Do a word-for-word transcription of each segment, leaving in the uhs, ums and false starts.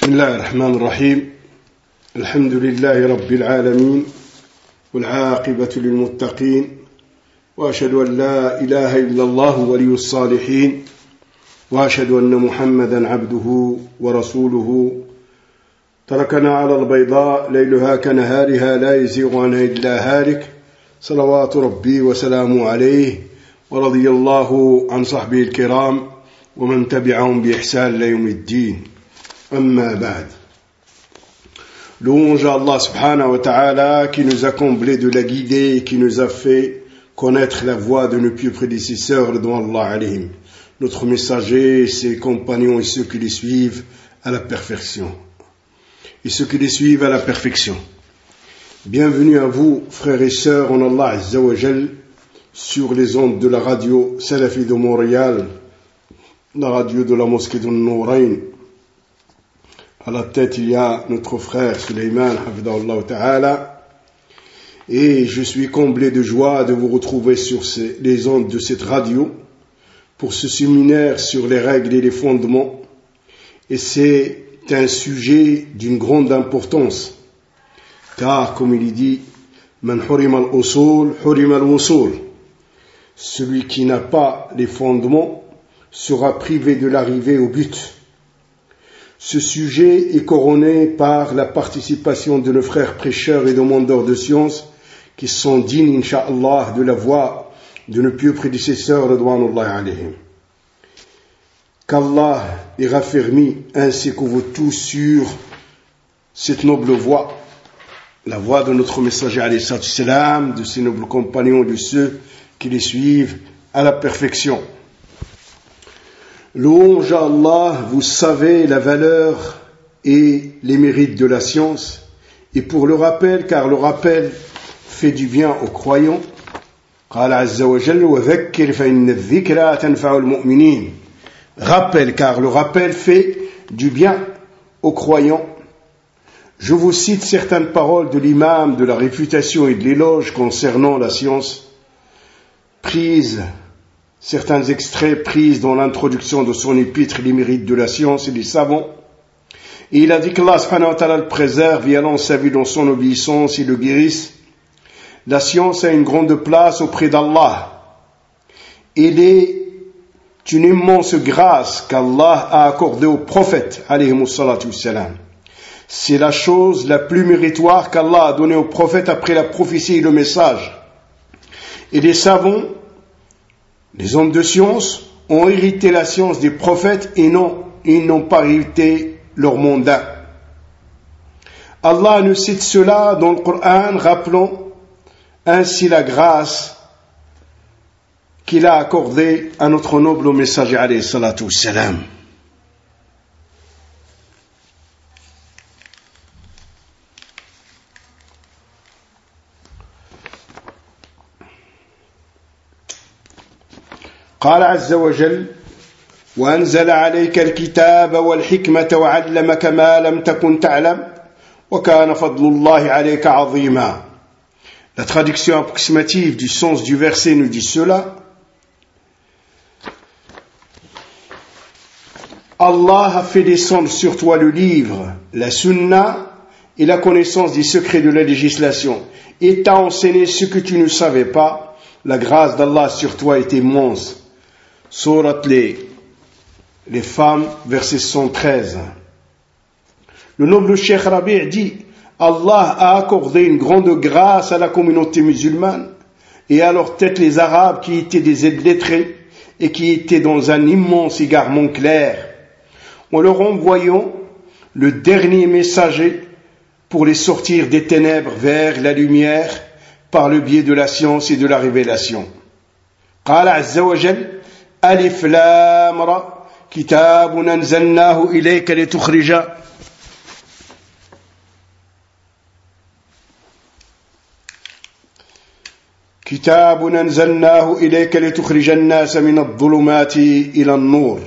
بسم الله الرحمن الرحيم الحمد لله رب العالمين والعاقبة للمتقين وأشهد أن لا إله إلا الله ولي الصالحين وأشهد أن محمدا عبده ورسوله تركنا على البيضاء ليلها كنهارها لا يزيغ عنها إلا هالك صلوات ربي وسلامه عليه ورضي الله عن صحبه الكرام ومن تبعهم بإحسان ليوم الدين أما بعد. Louange à Allah subhanahu wa ta'ala qui nous a comblé de la guidée et qui nous a fait connaître la voie de nos pieux prédécesseurs devant Allah alayhim, notre messager, ses compagnons et ceux qui les suivent à la perfection. Et ceux qui les suivent à la perfection. Bienvenue à vous, frères et sœurs en Allah Azza wa Jal, sur les ondes de la radio Salafi de Montréal, la radio de la mosquée de Nourayn. À la tête, il y a notre frère Suleiman, hafidahullah ta'ala, et je suis comblé de joie de vous retrouver sur ces, les ondes de cette radio pour ce séminaire sur les règles et les fondements. Et c'est un sujet d'une grande importance, car comme il dit, Man hurima al-usul, hurima al-wusul. Celui qui n'a pas les fondements sera privé de l'arrivée au but. Ce sujet est couronné par la participation de nos frères prêcheurs et demandeurs de sciences qui sont dignes, incha'Allah, de la voie de nos pieux prédécesseurs, radouanullahi alayhim. Qu'Allah ait raffermi ainsi que vous tous sur cette noble voie, la voie de notre messager alayhi salam, de ses nobles compagnons, de ceux qui les suivent à la perfection. Louange à Allah, vous savez la valeur et les mérites de la science. Et pour le rappel, car le rappel fait du bien aux croyants, rappel, car le rappel fait du bien aux croyants. Je vous cite certaines paroles de l'imam de la réfutation et de l'éloge concernant la science, prises certains extraits pris dans l'introduction de son épître, les mérites de la science et des savants. Et il a dit qu'Allah subhanahu wa ta'ala le préserve et allonge sa vie dans son obéissance et le guérisse. La science a une grande place auprès d'Allah. Elle est une immense grâce qu'Allah a accordée aux prophètes, alayhimus salatu wassalam. C'est la chose la plus méritoire qu'Allah a donnée aux prophètes après la prophétie et le message. Et les savants, les hommes de science ont hérité la science des prophètes et non, ils n'ont pas hérité leur mandat. Allah nous cite cela dans le Coran, rappelant ainsi la grâce qu'il a accordée à notre noble messager alayhi salatu wassalam. قال عز وجل وأنزل عليك الكتاب والحكمة وعلمك ما لم تكن تعلم وكان فضل الله عليك عظيما. La traduction approximative du sens du verset nous dit cela. Allah a fait descendre sur toi le livre, la sunna et la connaissance des secrets de la législation et t'a enseigné ce que tu ne savais pas. La grâce d'Allah sur toi est immense. Surat les, les femmes, verset cent treize. Le noble Cheikh Rabi' dit, Allah a accordé une grande grâce à la communauté musulmane et à leur tête les Arabes qui étaient des illettrés et qui étaient dans un immense égarement clair, en leur envoyant le dernier messager pour les sortir des ténèbres vers la lumière par le biais de la science et de la révélation. قال عز وجل ألف لام را كتاب أنزلناه إليك لتخرج كتاب أنزلناه إليك لتخرج الناس من الظلمات إلى النور.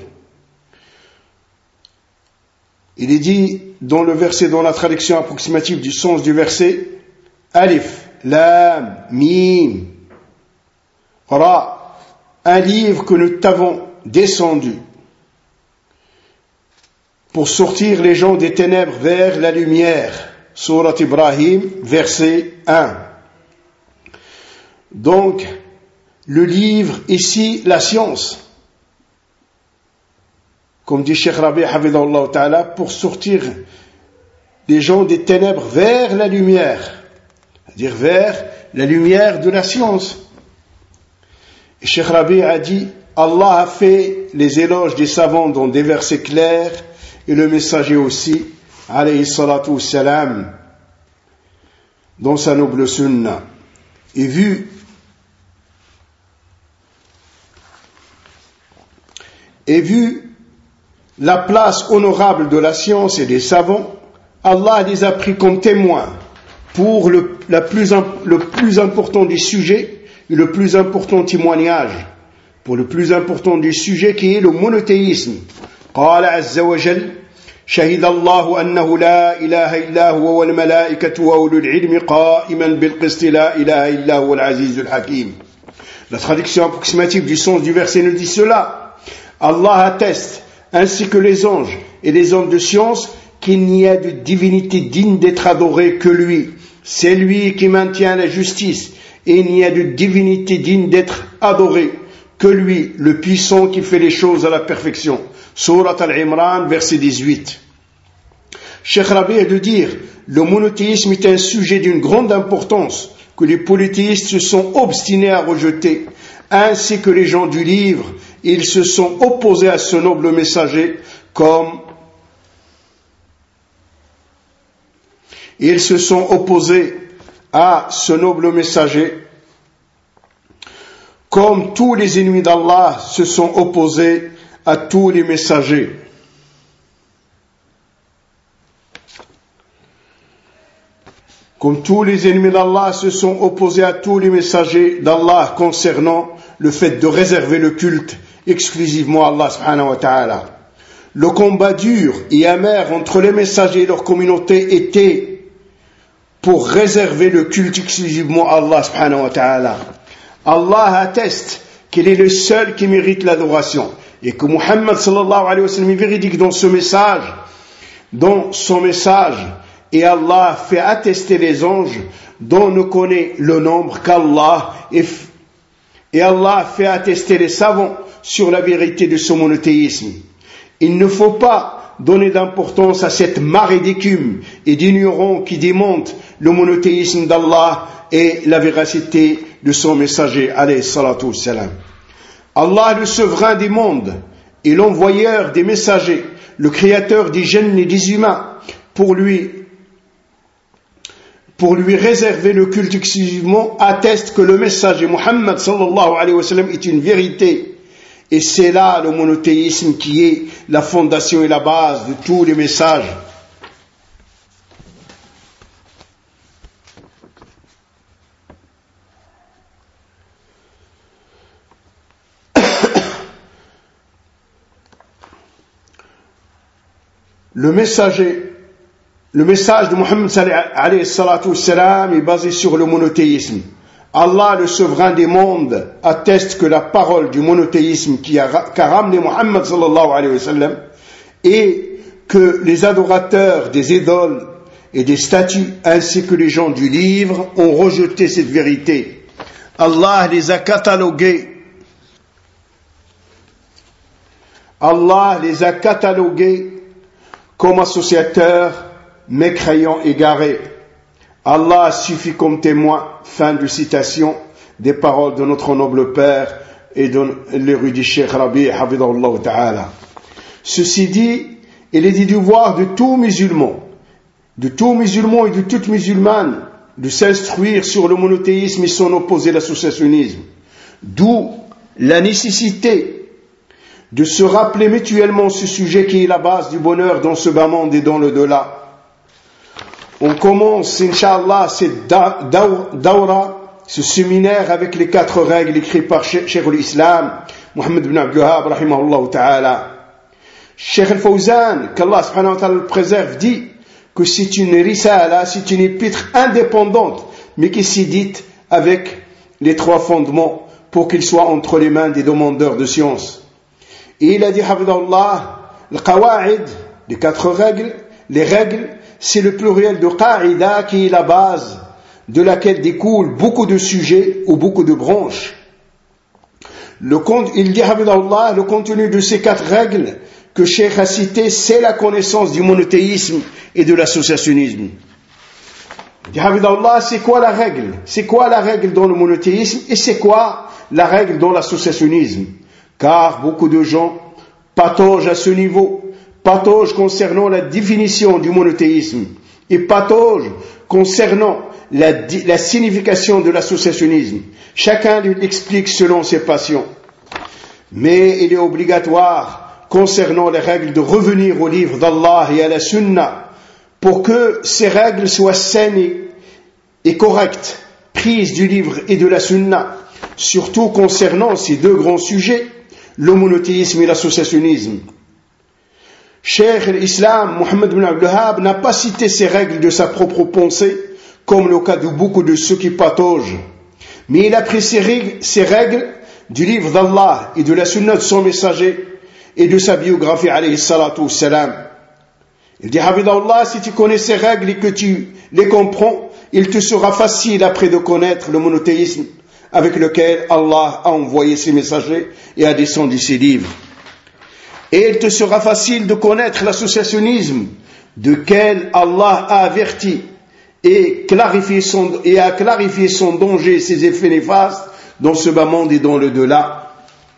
Il est dit dans le verset, dans la traduction approximative du sens du verset, Alif, Lam, Mim, Ra, un livre que nous t'avons descendu pour sortir les gens des ténèbres vers la lumière. Surat Ibrahim, verset un. Donc, le livre, ici, la science. Comme dit Cheikh Rabi' Hafidhahullah Ta'ala, pour sortir les gens des ténèbres vers la lumière. C'est-à-dire vers la lumière de la science. Et Cheikh Rabi' a dit, Allah a fait les éloges des savants dans des versets clairs, et le messager aussi, alayhi salatu wassalam, dans sa noble sunna. Et vu, et vu la place honorable de la science et des savants, Allah les a pris comme témoins pour le, la plus, le plus important des sujets et le plus important témoignage, pour le plus important du sujet qui est le monothéisme. قال عز وجل شهد الله أنه لا إله إلا هو والملائكة وأولو العلم قائما بالقسط لا إله إلا هو العزيز الحكيم. La traduction approximative du sens du verset nous dit cela. Allah atteste, ainsi que les anges et les hommes de science, qu'il n'y a de divinité digne d'être adorée que lui. C'est lui qui maintient la justice, et il n'y a de divinité digne d'être adorée que lui, le puissant qui fait les choses à la perfection. Surat Al-Imran, verset dix-huit. Cheikh Rabi' est de dire, le monothéisme est un sujet d'une grande importance que les polythéistes se sont obstinés à rejeter, ainsi que les gens du livre. Ils se sont opposés à ce noble messager comme ils se sont opposés à ce noble messager comme tous les ennemis d'Allah se sont opposés à tous les messagers. Comme tous les ennemis d'Allah se sont opposés à tous les messagers d'Allah concernant le fait de réserver le culte exclusivement à Allah subhanahu wa ta'ala. Le combat dur et amer entre les messagers et leur communauté était pour réserver le culte exclusivement à Allah subhanahu wa ta'ala. Allah atteste qu'il est le seul qui mérite l'adoration et que Muhammad sallallahu alayhi wa sallam est véridique dans ce message, dans son message, et Allah fait attester les anges dont ne connaît le nombre qu'Allah, et, et Allah fait attester les savants sur la vérité de ce monothéisme. Il ne faut pas donner d'importance à cette marée d'écume et d'ignorants qui démontent le monothéisme d'Allah et la véracité de son messager, alayhi salatu wassalam. Allah, le souverain des mondes et l'envoyeur des messagers, le créateur des jeunes et des humains, pour lui, pour lui réserver le culte exclusivement, atteste que le messager Muhammad sallallahu alayhi wa sallam est une vérité. Et c'est là le monothéisme qui est la fondation et la base de tous les messages. Le messager, le message de Muhammad alayhi salatu wassalam est basé sur le monothéisme. Allah, le souverain des mondes, atteste que la parole du monothéisme qui a, qu'a ramené Muhammad sallallahu alayhi wa sallam, et que les adorateurs des idoles et des statues ainsi que les gens du livre ont rejeté cette vérité. Allah les a catalogués. Allah les a catalogués comme associateurs, mécréants, égarés. Allah suffit comme témoin, fin de citation, des paroles de notre noble Père et de l'érudit Cheikh Rabi' Hafidhahullah Ta'ala. Ceci dit, il est du devoir de tout musulman, de tout musulman et de toute musulmane, de s'instruire sur le monothéisme et son opposé, l'associationnisme. D'où la nécessité de se rappeler mutuellement ce sujet qui est la base du bonheur dans ce bas monde et dans le delà. On commence, Inch'Allah, cette dawra, ce séminaire avec les quatre règles écrites par Cheikh al-Islam, Muhammad ibn Abdul Wahhab, rahimahullah ta'ala. Cheikh al-Fawzan, qu'Allah subhanahu wa ta'ala le préserve, dit que c'est une risala, c'est une épître indépendante, mais qui s'est dite avec les trois fondements pour qu'il soit entre les mains des demandeurs de science. Et il a dit, hafidhahullah, le qawa'id les quatre règles, les règles, c'est le pluriel de qa'ida qui est la base de laquelle découlent beaucoup de sujets ou beaucoup de branches. Le, il dit, Hafidahullah, le contenu de ces quatre règles que Cheikh a citées, c'est la connaissance du monothéisme et de l'associationnisme. Il dit, Hafidahullah, c'est quoi la règle? C'est quoi la règle dans le monothéisme et c'est quoi la règle dans l'associationnisme? Car beaucoup de gens pataugent à ce niveau, pataugent concernant la définition du monothéisme et pataugent concernant la, la signification de l'associationnisme. Chacun l'explique selon ses passions. Mais il est obligatoire, concernant les règles, de revenir au livre d'Allah et à la sunna pour que ces règles soient saines et correctes, prises du livre et de la sunna, surtout concernant ces deux grands sujets, le monothéisme et l'associationnisme. Cheikh l'Islam, Mohammed ibn Abdul Wahhab, n'a pas cité ces règles de sa propre pensée, comme le cas de beaucoup de ceux qui pataugent, mais il a pris ces règles, ces règles du livre d'Allah et de la sunna de son messager et de sa biographie alayhi salatu wassalam. Il dit, Hafidahullah, si tu connais ces règles et que tu les comprends, il te sera facile après de connaître le monothéisme avec lequel Allah a envoyé ses messagers et a descendu ses livres. Et il te sera facile de connaître l'associationnisme de quel Allah a averti et, clarifié son, et a clarifié son danger et ses effets néfastes dans ce bas monde et dans le delà.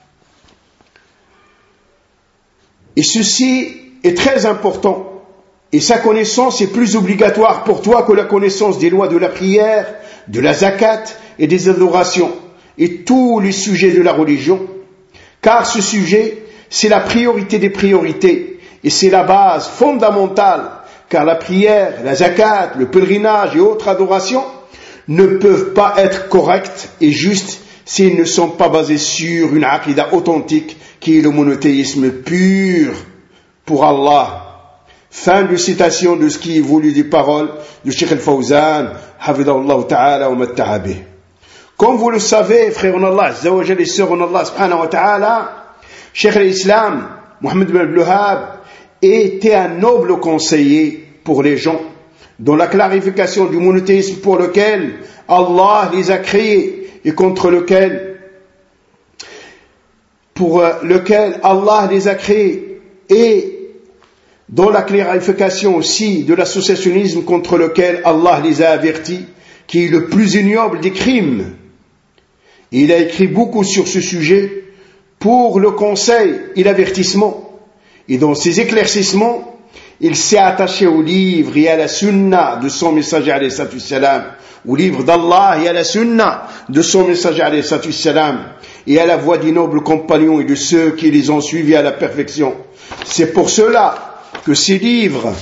Et ceci est très important. Et sa connaissance est plus obligatoire pour toi que la connaissance des lois de la prière, de la zakat et des adorations et tous les sujets de la religion. Car ce sujet, c'est la priorité des priorités et c'est la base fondamentale. Car la prière, la zakat, le pèlerinage et autres adorations ne peuvent pas être correctes et justes s'ils ne sont pas basés sur une aqida authentique qui est le monothéisme pur pour Allah. Fin de citation de ce qui est voulu des paroles de Cheikh Al-Fawzan, Hafidahullah ta'ala wa matta'a bih. Comme vous le savez, frères en Allah, Azza wa Jalla et sœurs en Allah, subhanahu wa ta'ala, Cheikh l'Islam, Mohammed ibn Abdul Wahhab, était un noble conseiller pour les gens dans la clarification du monothéisme pour lequel Allah les a créés et contre lequel pour lequel Allah les a créés et dans la clarification aussi de l'associationnisme contre lequel Allah les a avertis, qui est le plus ignoble des crimes. Il a écrit beaucoup sur ce sujet pour le conseil et l'avertissement. Et dans ses éclaircissements, il s'est attaché au livre et à la sunna de son messager alayhi salatu wassalam, au livre d'Allah et à la sunna de son messager alayhi salatu wassalam, et à la voie des nobles compagnons et de ceux qui les ont suivis à la perfection. C'est pour cela que ces livres,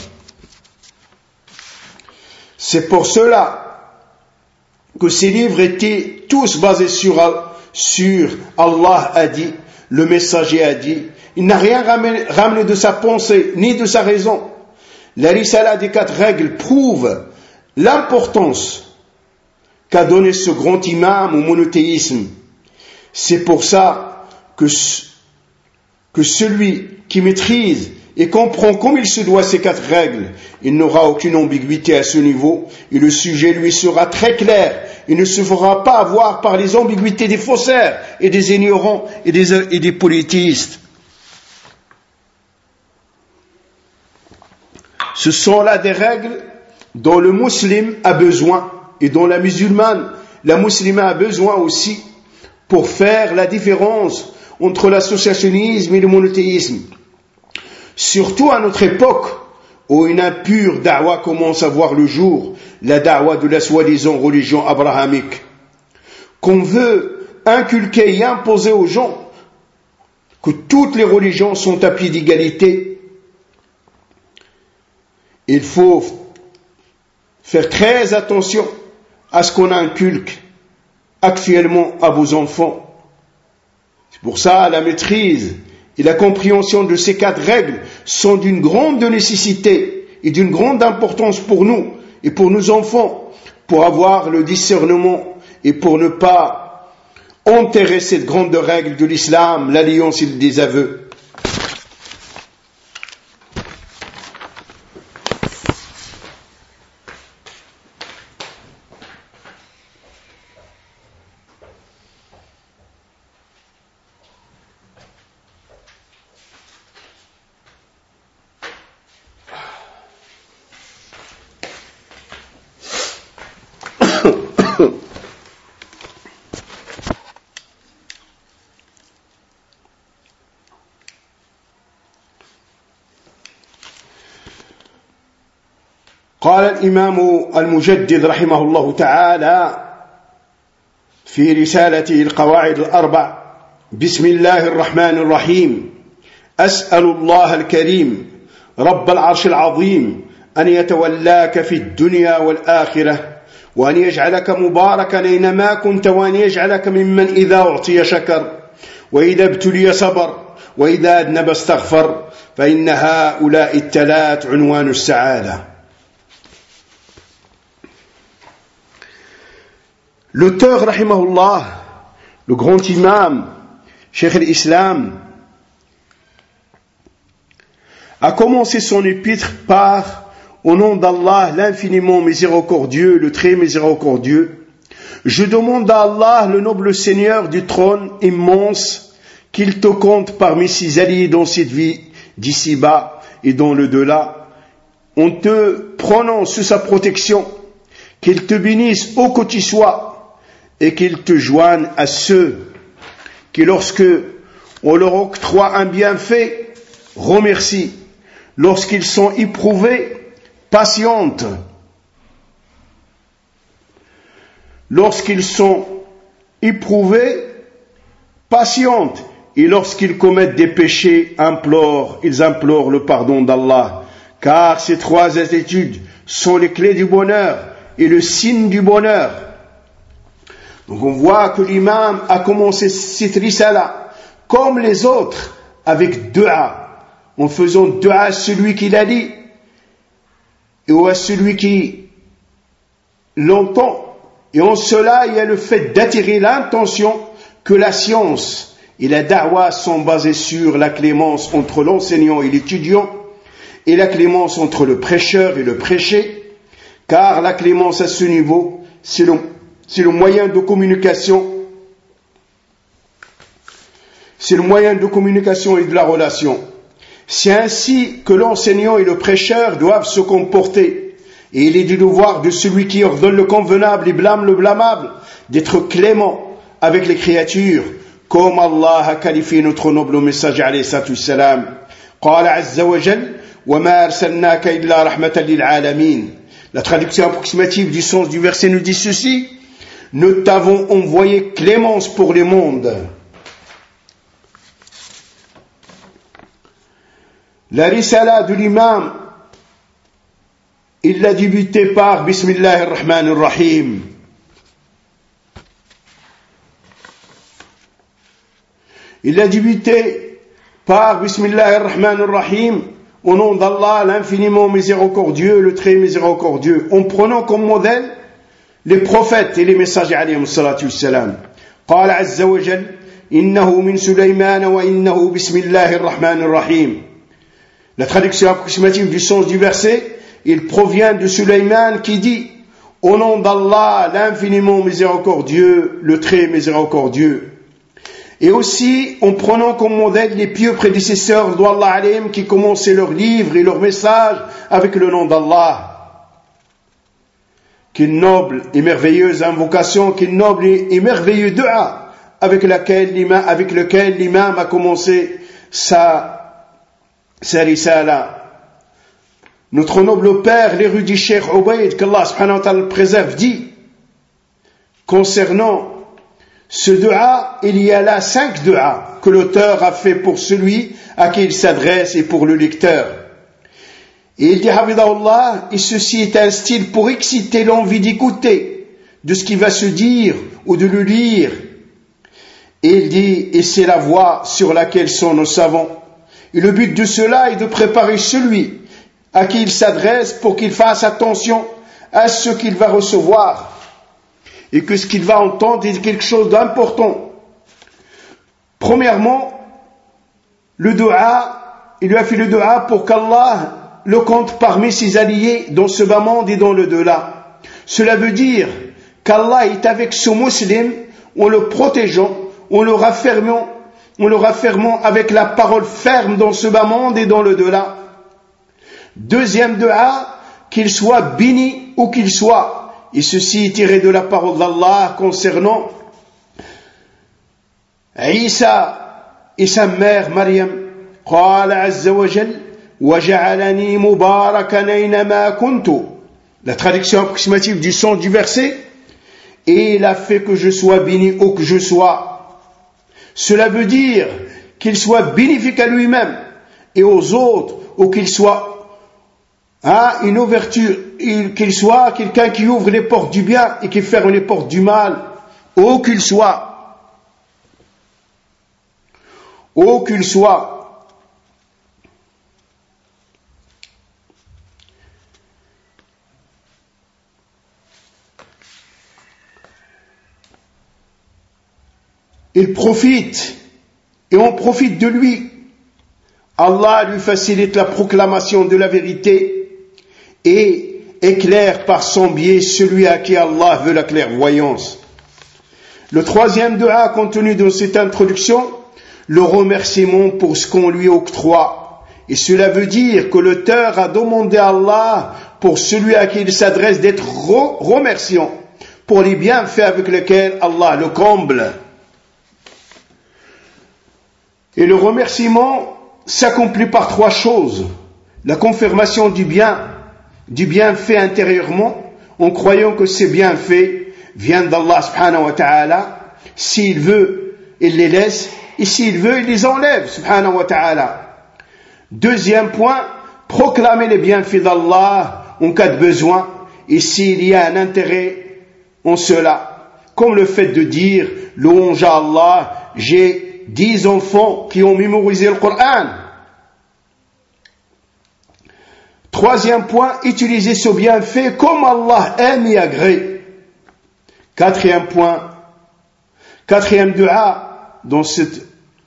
c'est pour cela que ces livres étaient tous basés sur, sur Allah a dit, le messager a dit. Il n'a rien ramené, ramené de sa pensée ni de sa raison. La risala des quatre règles prouve l'importance qu'a donné ce grand imam au monothéisme. C'est pour ça que, que celui qui maîtrise et comprend comme il se doit ces quatre règles, il n'aura aucune ambiguïté à ce niveau et le sujet lui sera très clair. Il ne se fera pas avoir par les ambiguïtés des faussaires et des ignorants et des, et des polythéistes. Ce sont là des règles dont le musulman a besoin et dont la musulmane, la musulmane a besoin aussi pour faire la différence entre l'associationnisme et le monothéisme. Surtout à notre époque où une impure da'wa commence à voir le jour, la da'wa de la soi-disant religion abrahamique, qu'on veut inculquer et imposer aux gens que toutes les religions sont à pied d'égalité. Il faut faire très attention à ce qu'on inculque actuellement à vos enfants. C'est pour ça la maîtrise et la compréhension de ces quatre règles sont d'une grande nécessité et d'une grande importance pour nous et pour nos enfants, pour avoir le discernement et pour ne pas enterrer cette grande règle de l'islam, l'alliance et le désaveu. قال الإمام المجدد رحمه الله تعالى في رسالته القواعد الأربع: بسم الله الرحمن الرحيم. أسأل الله الكريم رب العرش العظيم أن يتولاك في الدنيا والآخرة، وأن يجعلك مباركا أينما كنت، وأن يجعلك ممن إذا أعطي شكر، وإذا ابتلي صبر، وإذا أذنب استغفر، فإن هؤلاء الثلاث عنوان السعادة. L'auteur, rahimahullah, le grand imam, Cheikh al-Islam, a commencé son épître par « Au nom d'Allah, l'infiniment miséricordieux, le très miséricordieux, je demande à Allah, le noble Seigneur du trône immense, qu'il te compte parmi ses alliés dans cette vie d'ici-bas et dans le delà, en te prenant sous sa protection, qu'il te bénisse où que tu sois, et qu'il te joigne à ceux qui, lorsque on leur octroie un bienfait, remercient, lorsqu'ils sont éprouvés, patientent, lorsqu'ils sont éprouvés, patientent, et lorsqu'ils commettent des péchés, implorent, ils implorent le pardon d'Allah, car ces trois attitudes sont les clés du bonheur et le signe du bonheur. Donc on voit que l'imam a commencé cette risala, comme les autres, avec dua, en faisant dua à celui qui l'a dit, et à celui qui l'entend. Et en cela, il y a le fait d'attirer l'intention que la science et la da'wa sont basées sur la clémence entre l'enseignant et l'étudiant, et la clémence entre le prêcheur et le prêché, car la clémence à ce niveau, c'est le C'est le moyen de communication, c'est le moyen de communication et de la relation. C'est ainsi que l'enseignant et le prêcheur doivent se comporter. Et il est du devoir de celui qui ordonne le convenable et blâme le blâmable d'être clément avec les créatures, comme Allah a qualifié notre noble messager alayhi salatu wassalam. Qala azza wa jal, wa ma arsalnaka illa rahmatan lil alamin. La traduction approximative du sens du verset nous dit ceci: nous t'avons envoyé clémence pour les mondes. La risala de l'imam, il l'a débuté par Bismillah ar-Rahman ar-Rahim. Il l'a débuté par Bismillah ar-Rahman ar-Rahim, au nom d'Allah, l'infiniment miséricordieux, le très miséricordieux, en prenant comme modèle les prophètes et les messagers alayhim salatu wassalam. قال عز وجل إنه من سليمان وإنه بسم الله الرحمن الرحيم. La traduction approximative du sens du verset, il provient de Sulayman qui dit: au nom d'Allah, l'infiniment miséricordieux, le très miséricordieux. Et aussi en prenant comme modèle les pieux prédécesseurs d'Allah alayhim qui commençaient leurs livres et leurs messages avec le nom d'Allah. Quelle noble et merveilleuse invocation, quelle noble et merveilleuse dua avec laquelle l'imam, avec lequel l'imam a commencé sa, sa risala. Notre noble père, l'érudit Cheikh Ubayd, qu'Allah subhanahu wa ta'ala le préserve, dit concernant ce dua, il y a là cinq duas que l'auteur a fait pour celui à qui il s'adresse et pour le lecteur. Et il dit, Hafidahullah, et ceci est un style pour exciter l'envie d'écouter de ce qui va se dire ou de le lire. Et il dit, et c'est la voie sur laquelle sont nos savants. Et le but de cela est de préparer celui à qui il s'adresse pour qu'il fasse attention à ce qu'il va recevoir et que ce qu'il va entendre est quelque chose d'important. Premièrement, le dua, il lui a fait le dua pour qu'Allah le compte parmi ses alliés dans ce bas monde et dans le delà. Cela veut dire qu'Allah est avec ce musulman en le protégeant, en le raffermant, en le raffermant avec la parole ferme dans ce bas monde et dans le delà. Deuxième dua, qu'il soit béni ou qu'il soit et ceci est tiré de la parole d'Allah concernant Isa et sa mère Maryam. قال عز وجل وجعلني مباركا أينما كنت. La traduction approximative du sens du verset, et il a fait que je sois béni où que je sois. Cela veut dire qu'il soit bénéfique à lui-même et aux autres, ou qu'il soit hein, une ouverture, qu'il soit quelqu'un qui ouvre les portes du bien et qui ferme les portes du mal, où qu'il soit, où qu'il soit. Il profite et on profite de lui. Allah lui facilite la proclamation de la vérité et éclaire par son biais celui à qui Allah veut la clairvoyance. Le troisième dua contenu dans cette introduction, le remerciement pour ce qu'on lui octroie. Et cela veut dire que l'auteur a demandé à Allah pour celui à qui il s'adresse d'être remerciant pour les bienfaits avec lesquels Allah le comble. Et le remerciement s'accomplit par trois choses. La confirmation du bien, du bienfait intérieurement, en croyant que ces bienfaits viennent d'Allah subhanahu wa ta'ala. S'il veut, il les laisse, et s'il veut, il les enlève subhanahu wa ta'ala. Deuxième point, proclamer les bienfaits d'Allah en cas de besoin, et s'il y a un intérêt en cela, comme le fait de dire, louange à Allah, j'ai dix enfants qui ont mémorisé le Coran. Troisième point, utiliser ce bienfait comme Allah aime et agrée. Quatrième point, quatrième dua dans cette,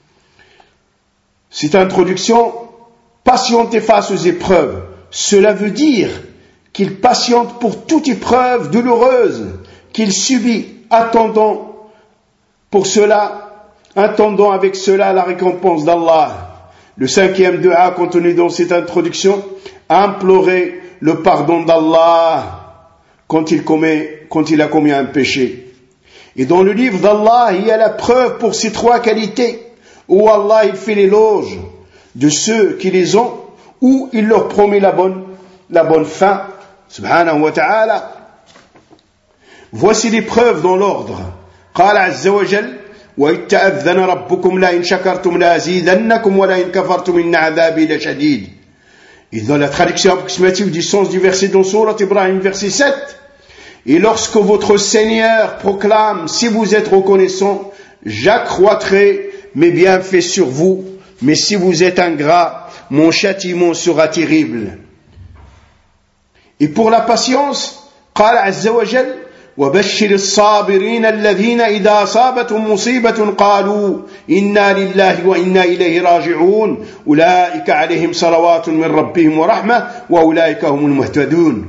cette introduction, patienter face aux épreuves. Cela veut dire qu'il patiente pour toute épreuve douloureuse qu'il subit, attendant pour cela attendons avec cela la récompense d'Allah. Le cinquième dua contenu dans cette introduction, implorer le pardon d'Allah quand il commet, quand il a commis un péché. Et dans le livre d'Allah, il y a la preuve pour ces trois qualités, où Allah il fait l'éloge de ceux qui les ont, où il leur promet la bonne, la bonne fin, subhanahu wa ta'ala. Voici les preuves dans l'ordre. قال عز وجل وَإِذْ تَأَذَّنَ رَبُّكُمْ لَئِنْ شَكَرْتُمْ لَأَزِيدَنَّكُمْ وَلَئِنْ كَفَرْتُمْ إِنَّ عَذَابِي لَشَدِيدٌ. Et dans la traduction approximative du sens du verset dans Sourate Ibrahim, verset sept, et lorsque votre Seigneur proclame, si vous êtes reconnaissant, j'accroîtrai mes bienfaits sur vous, mais si vous êtes ingrat, mon châtiment sera terrible. Et pour la patience, قال عز وجل وبشر الصابرين الذين إذا أصابتهم مصيبة قالوا إنا لله وإنا إليه راجعون أولئك عليهم صلوات من ربهم ورحمة وأولئك هم المهتدون.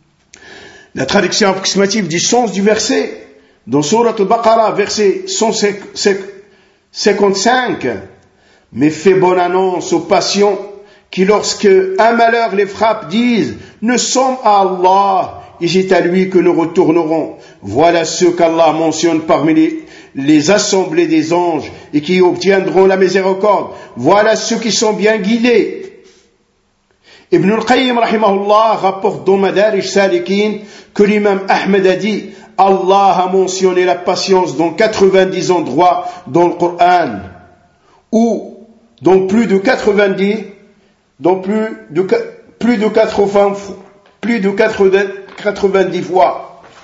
La traduction approximative du sens du verset dans Sourate Al-Baqarah, verset cent cinquante-cinq, mais fais bonne annonce aux patients qui, lorsque un malheur les frappe, disent nous sommes à Allah et c'est à lui que nous retournerons. Voilà ceux qu'Allah mentionne parmi les, les assemblées des anges et qui obtiendront la miséricorde. Voilà ceux qui sont bien guidés. Ibn al-Qayyim rahimahullah rapporte dans Madarij Salikin que l'imam Ahmed a dit Allah a mentionné la patience dans quatre-vingt-dix endroits dans le Coran, ou dans plus de quatre-vingt-dix, dans plus de, plus de quatre-vingts, plus de quatre-vingt-dix fois.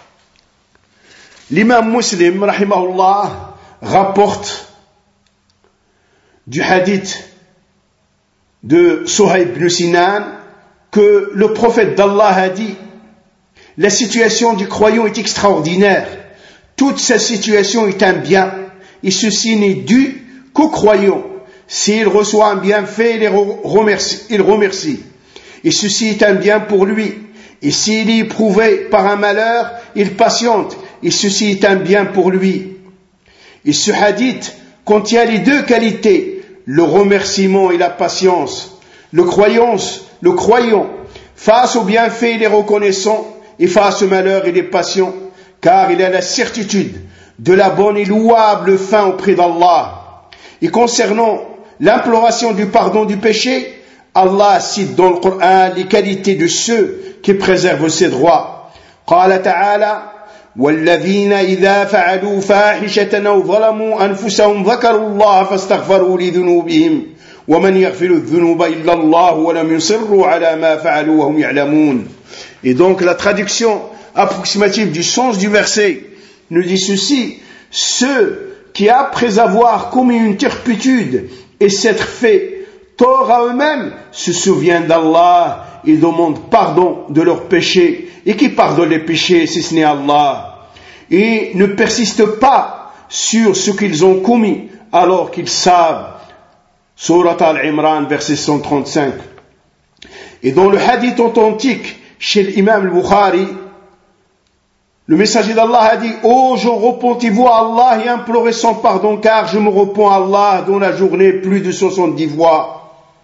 L'imam Muslim, rahimahullah, rapporte du hadith de Suhaib ibn Sinan que le prophète d'Allah a dit la situation du croyant est extraordinaire. Toute sa situation est un bien, et ceci n'est dû qu'au croyant. S'il reçoit un bienfait, il remercie, il remercie. Et ceci est un bien pour lui. Et s'il est éprouvé par un malheur, il patiente. Et ceci est un bien pour lui. Et ce hadith contient les deux qualités, le remerciement et la patience. Le croyant, le croyant face aux bienfaits, il est reconnaissant. efface le malheur et les passions, car il a la certitude de la bonne et louable fin auprès d'Allah. Et concernant l'imploration du pardon du péché, Allah cite dans le Coran les qualités de ceux qui préservent ses droits. قال تعالى والذين إذا فعلوا فاحشة أو ظلموا أنفسهم ذكروا الله فاستغفروا لذنوبهم ومن يغفر الذنوب إلا الله ولم يصروا على ما فعلوا وهم يعلمون. Et donc la traduction approximative du sens du verset nous dit ceci: ceux qui après avoir commis une turpitude et s'être fait tort à eux-mêmes se souviennent d'Allah et demandent pardon de leurs péchés, et qui pardonne les péchés si ce n'est Allah, et ne persistent pas sur ce qu'ils ont commis alors qu'ils savent. Surat Al-Imran, verset cent trente-cinq. Et dans le hadith authentique chez l'imam al-Bukhari, le messager d'Allah a dit: ô gens, repentez-vous à Allah et implorez son pardon, car je me repens à Allah dans la journée plus de soixante-dix fois.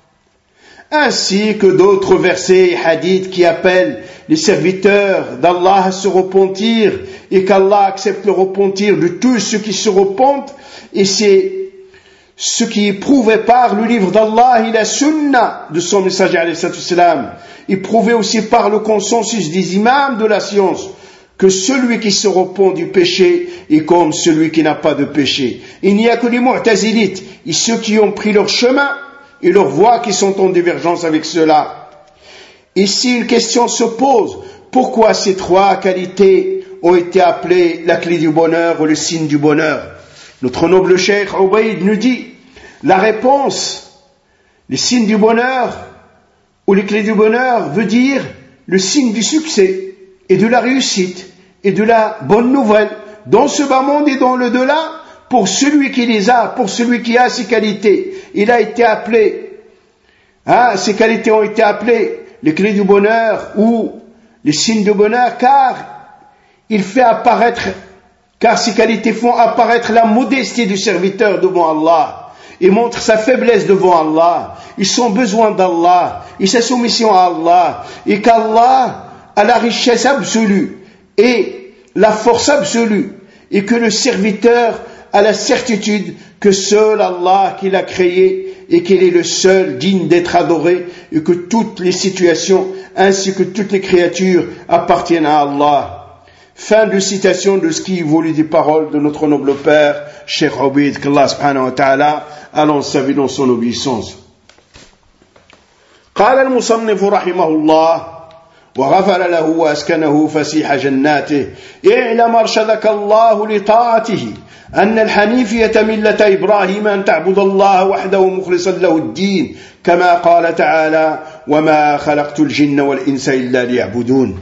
Ainsi que d'autres versets et hadiths qui appellent les serviteurs d'Allah à se repentir et qu'Allah accepte le repentir de tous ceux qui se repentent, et c'est ce qui est prouvé par le livre d'Allah et la sunna de son messager alayhi salam, et prouvé aussi par le consensus des imams de la science, que celui qui se repent du péché est comme celui qui n'a pas de péché. Il n'y a que les mu'tazilites et ceux qui ont pris leur chemin et leur voie qui sont en divergence avec cela. Ici, une question se pose: pourquoi ces trois qualités ont été appelées la clé du bonheur ou le signe du bonheur? Notre noble cheikh Ubayd nous dit: la réponse, les signes du bonheur ou les clés du bonheur, veut dire le signe du succès et de la réussite et de la bonne nouvelle dans ce bas monde et dans le delà, pour celui qui les a, pour celui qui a ces qualités. Il a été appelé, hein, ces qualités ont été appelées les clés du bonheur ou les signes du bonheur, car il fait apparaître, car ces qualités font apparaître la modestie du serviteur devant Allah et montrent sa faiblesse devant Allah, et son besoin d'Allah et sa soumission à Allah, et qu'Allah a la richesse absolue et la force absolue, et que le serviteur a la certitude que seul Allah qui l'a créé et qu'il est le seul digne d'être adoré, et que toutes les situations ainsi que toutes les créatures appartiennent à Allah. Fin de citation de ce qui évolue des paroles de notre noble père, Cheikh Ubayd, qu'Allah subhanahu wa ta'ala allons sa vie dans son obéissance. قال المصنف رحمه الله وغفر له وأسكنه فسيح جناته: اعلم أرشدك الله لطاعته أن الحنيفية ملة إبراهيم أن تعبد الله وحده مخلصا له الدين كما قال تعالى: وما خلقت الجن والإنس إلا ليعبدون.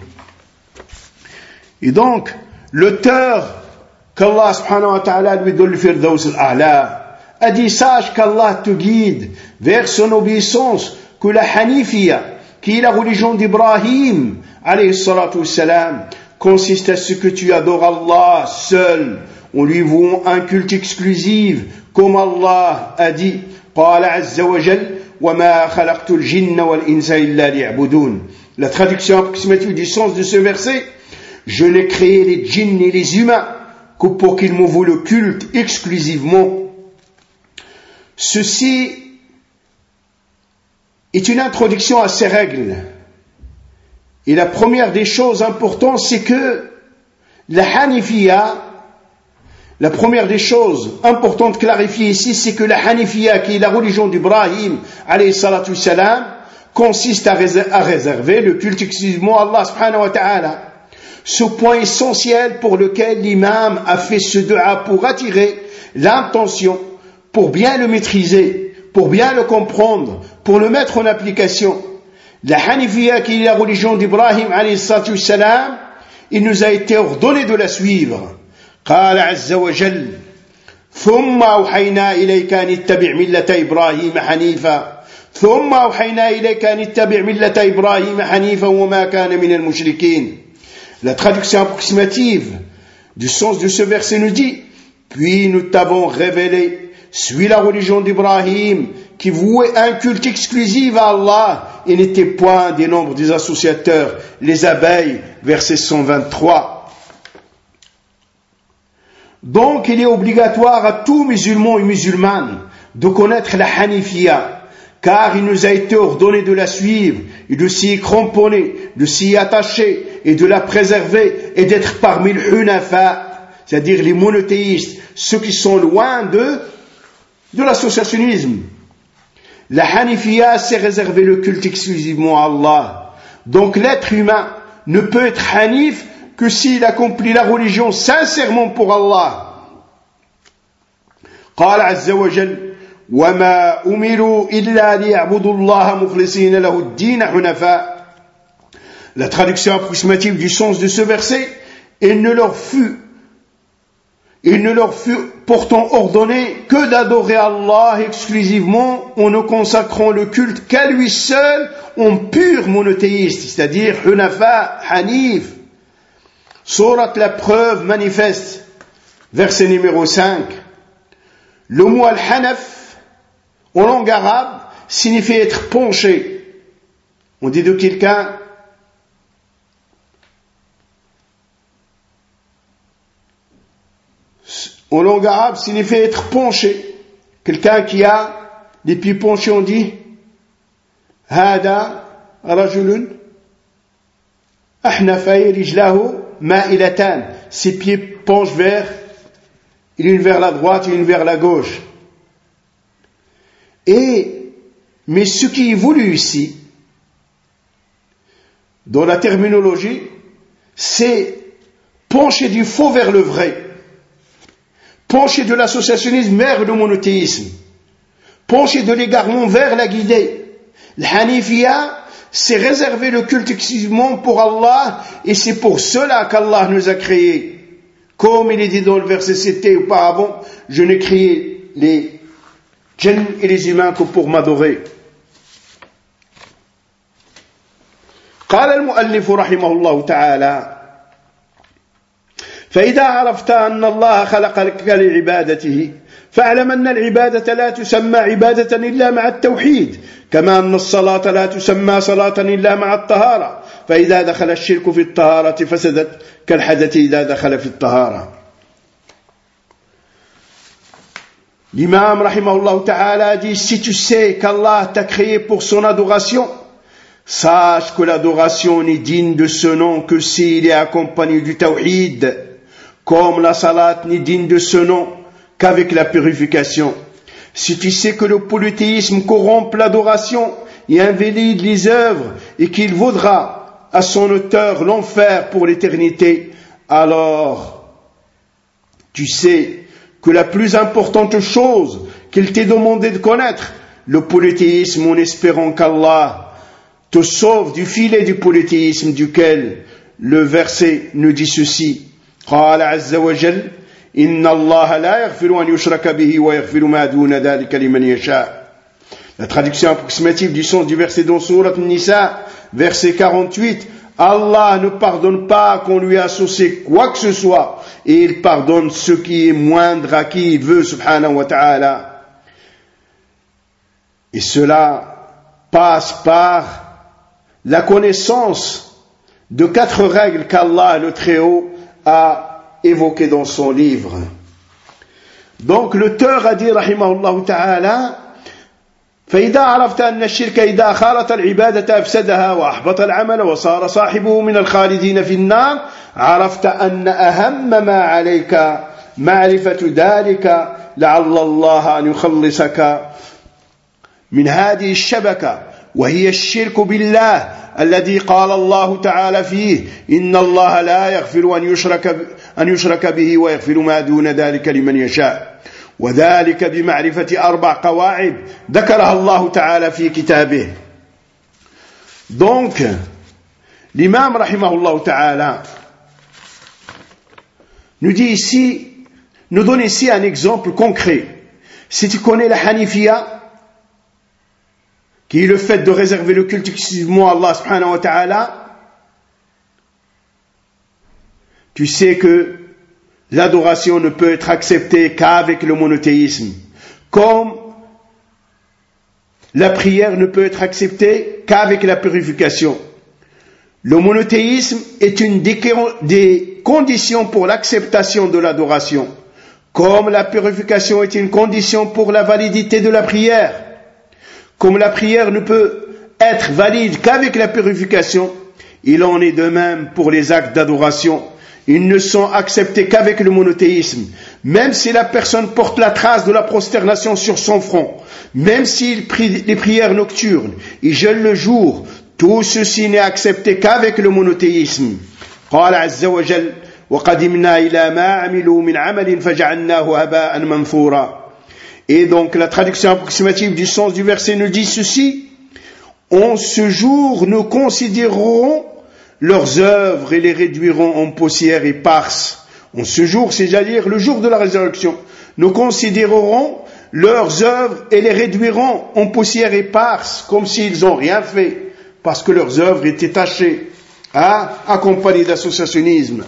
Et donc, l'auteur qu'Allah subhanahu wa ta'ala lui donne le Firdaus al-A'la a dit: sache qu'Allah te guide vers son obéissance, que la Hanifiya, qui est la religion d'Ibrahim alayhi salatu wassalam, consiste à ce que tu adores Allah seul en lui vouant un culte exclusif, comme Allah a dit: قال عز وجل وما خلقت الجن والإنس إلا ليعبدون. La traduction approximative du sens de ce verset: je n'ai créé les djinns et les humains que pour qu'ils me vouent le culte exclusivement. Ceci est une introduction à ces règles. Et la première des choses importantes, c'est que la Hanifiya, la première des choses importantes clarifiées ici, c'est que la Hanifiya, qui est la religion d'Ibrahim, alayhi salatu salam, consiste à réserver le culte exclusivement à Allah subhanahu wa ta'ala. Ce point essentiel pour lequel l'imam a fait ce dua pour attirer l'intention, pour bien le maîtriser, pour bien le comprendre, pour le mettre en application. La Hanifiya, qui est la religion d'Ibrahim alayhi salatu salam, il nous a été ordonné de la suivre. قال عز وجل ثم أوحينا إليك أن اتبع ملة إبراهيم حنيفا ثم أوحينا إليك أن اتبع ملة إبراهيم حنيفا وما كان من المشركين. La traduction approximative du sens de ce verset nous dit: puis nous t'avons révélé, suis la religion d'Ibrahim qui vouaient un culte exclusif à Allah et n'étaient point des nombres des associateurs, les abeilles, verset cent vingt-trois. Donc il est obligatoire à tout musulman et musulmane de connaître la Hanifiyya, car il nous a été ordonné de la suivre et de s'y cramponner, de s'y attacher et de la préserver et d'être parmi les Hunafa, c'est-à-dire les monothéistes, ceux qui sont loin de, de l'associationnisme. La Hanifiyya, c'est réserver le culte exclusivement à Allah. Donc l'être humain ne peut être Hanif que s'il accomplit la religion sincèrement pour Allah. قال عز وجل وما أمروا إلا ليعبدوا الله مخلصين له الدين حنفاء. La traduction approximative du sens de ce verset, il ne leur fut il ne leur fut pourtant ordonné que d'adorer Allah exclusivement en ne consacrant le culte qu'à lui seul en pur monothéiste, c'est-à-dire Hunafa, Hanif. Sourate la preuve manifeste, verset numéro cinq. Le mot al-Hanaf, en langue arabe, signifie être penché. On dit de quelqu'un en langue arabe signifie être penché. Quelqu'un qui a les pieds penchés, on dit Hada rajulun ahnafa rijlahu ma'ilatan. Ses pieds penchent vers l'une vers la droite et l'une vers la gauche. Et mais ce qui est voulu ici, dans la terminologie, c'est pencher du faux vers le vrai. Pencher de l'associationnisme vers le monothéisme. Pencher de l'égarement vers la guidée. L'Hanifiyya, c'est réserver le culte exclusivement pour Allah, et c'est pour cela qu'Allah nous a créés. Comme il est dit dans le verset cité auparavant, je n'ai créé les djinns et les humains que pour m'adorer. قال المؤلف رحمه الله تعالى فإذا عرفت أن الله خلقك لعبادته فاعلم أن العبادة لا تسمى عبادة إلا مع التوحيد كما أن الصلاة لا تسمى صلاة إلا مع الطهارة فإذا دخل الشرك في الطهارة فسدت كالحدث إذا دخل في الطهارة. L'imam rahimahullah ta'ala dit, si tu sais qu'Allah t'a créé pour son adoration, sache que l'adoration n'est digne de ce nom que s'il est accompagné du tawhid, comme la salat n'est digne de ce nom qu'avec la purification. Si tu sais que le polythéisme corrompt l'adoration et invalide les œuvres et qu'il vaudra à son auteur l'enfer pour l'éternité, alors tu sais que la plus importante chose qu'il t'ait demandé de connaître, le polythéisme, en espérant qu'Allah te sauve du filet du polythéisme duquel le verset nous dit ceci. قال عز وجل إن الله لا يغفر أن يشرك به ويغفر ما دون ذلك لمن يشاء. La traduction approximative du sens du verset dans Sourate Nisa, verset quarante-huit. Allah ne pardonne pas qu'on lui associe quoi que ce soit, et il pardonne ce qui est moindre à qui il veut, subhanahu wa ta'ala. Et cela passe par la connaissance de quatre règles qu'Allah le Très-Haut a évoquées dans son livre. Donc l'auteur a dit, rahimahullah ta'ala, فإذا عرفت أن الشرك إذا خالط العبادة أفسدها وأحبط العمل وصار صاحبه من الخالدين في النار عرفت أن أهم ما عليك معرفة ذلك لعل الله أن يخلصك من هذه الشبكة وهي الشرك بالله الذي قال الله تعالى فيه إن الله لا يغفر أن يشرك أن يشرك به ويغفر ما دون ذلك لمن يشاء وذلك بمعرفة أربع قواعد ذكرها الله تعالى في كتابه. Donc, l'imam rahimahullah ta'ala nous dit ici, nous donne ici un exemple concret. Si tu connais la Hanifiyya, qui est le fait de réserver le culte exclusivement à Allah subhanahu wa ta'ala, tu sais que l'adoration ne peut être acceptée qu'avec le monothéisme. Comme la prière ne peut être acceptée qu'avec la purification. Le monothéisme est une des conditions pour l'acceptation de l'adoration, comme la purification est une condition pour la validité de la prière. Comme la prière ne peut être valide qu'avec la purification, il en est de même pour les actes d'adoration. Ils ne sont acceptés qu'avec le monothéisme, même si la personne porte la trace de la prosternation sur son front, même s'il prie les prières nocturnes, il jeûne le jour, tout ceci n'est accepté qu'avec le monothéisme. قال عز وجل وقدمنا إلى ما عملوا من عمل فجعلناه هباء منثورا. Et donc la traduction approximative du sens du verset nous dit ceci: en ce jour nous considérerons leurs œuvres et les réduirons en poussière éparse. En ce jour, c'est-à-dire le jour de la résurrection, nous considérerons leurs œuvres et les réduirons en poussière éparse, comme s'ils n'ont rien fait, parce que leurs œuvres étaient tachées, hein, accompagnées d'associationnisme.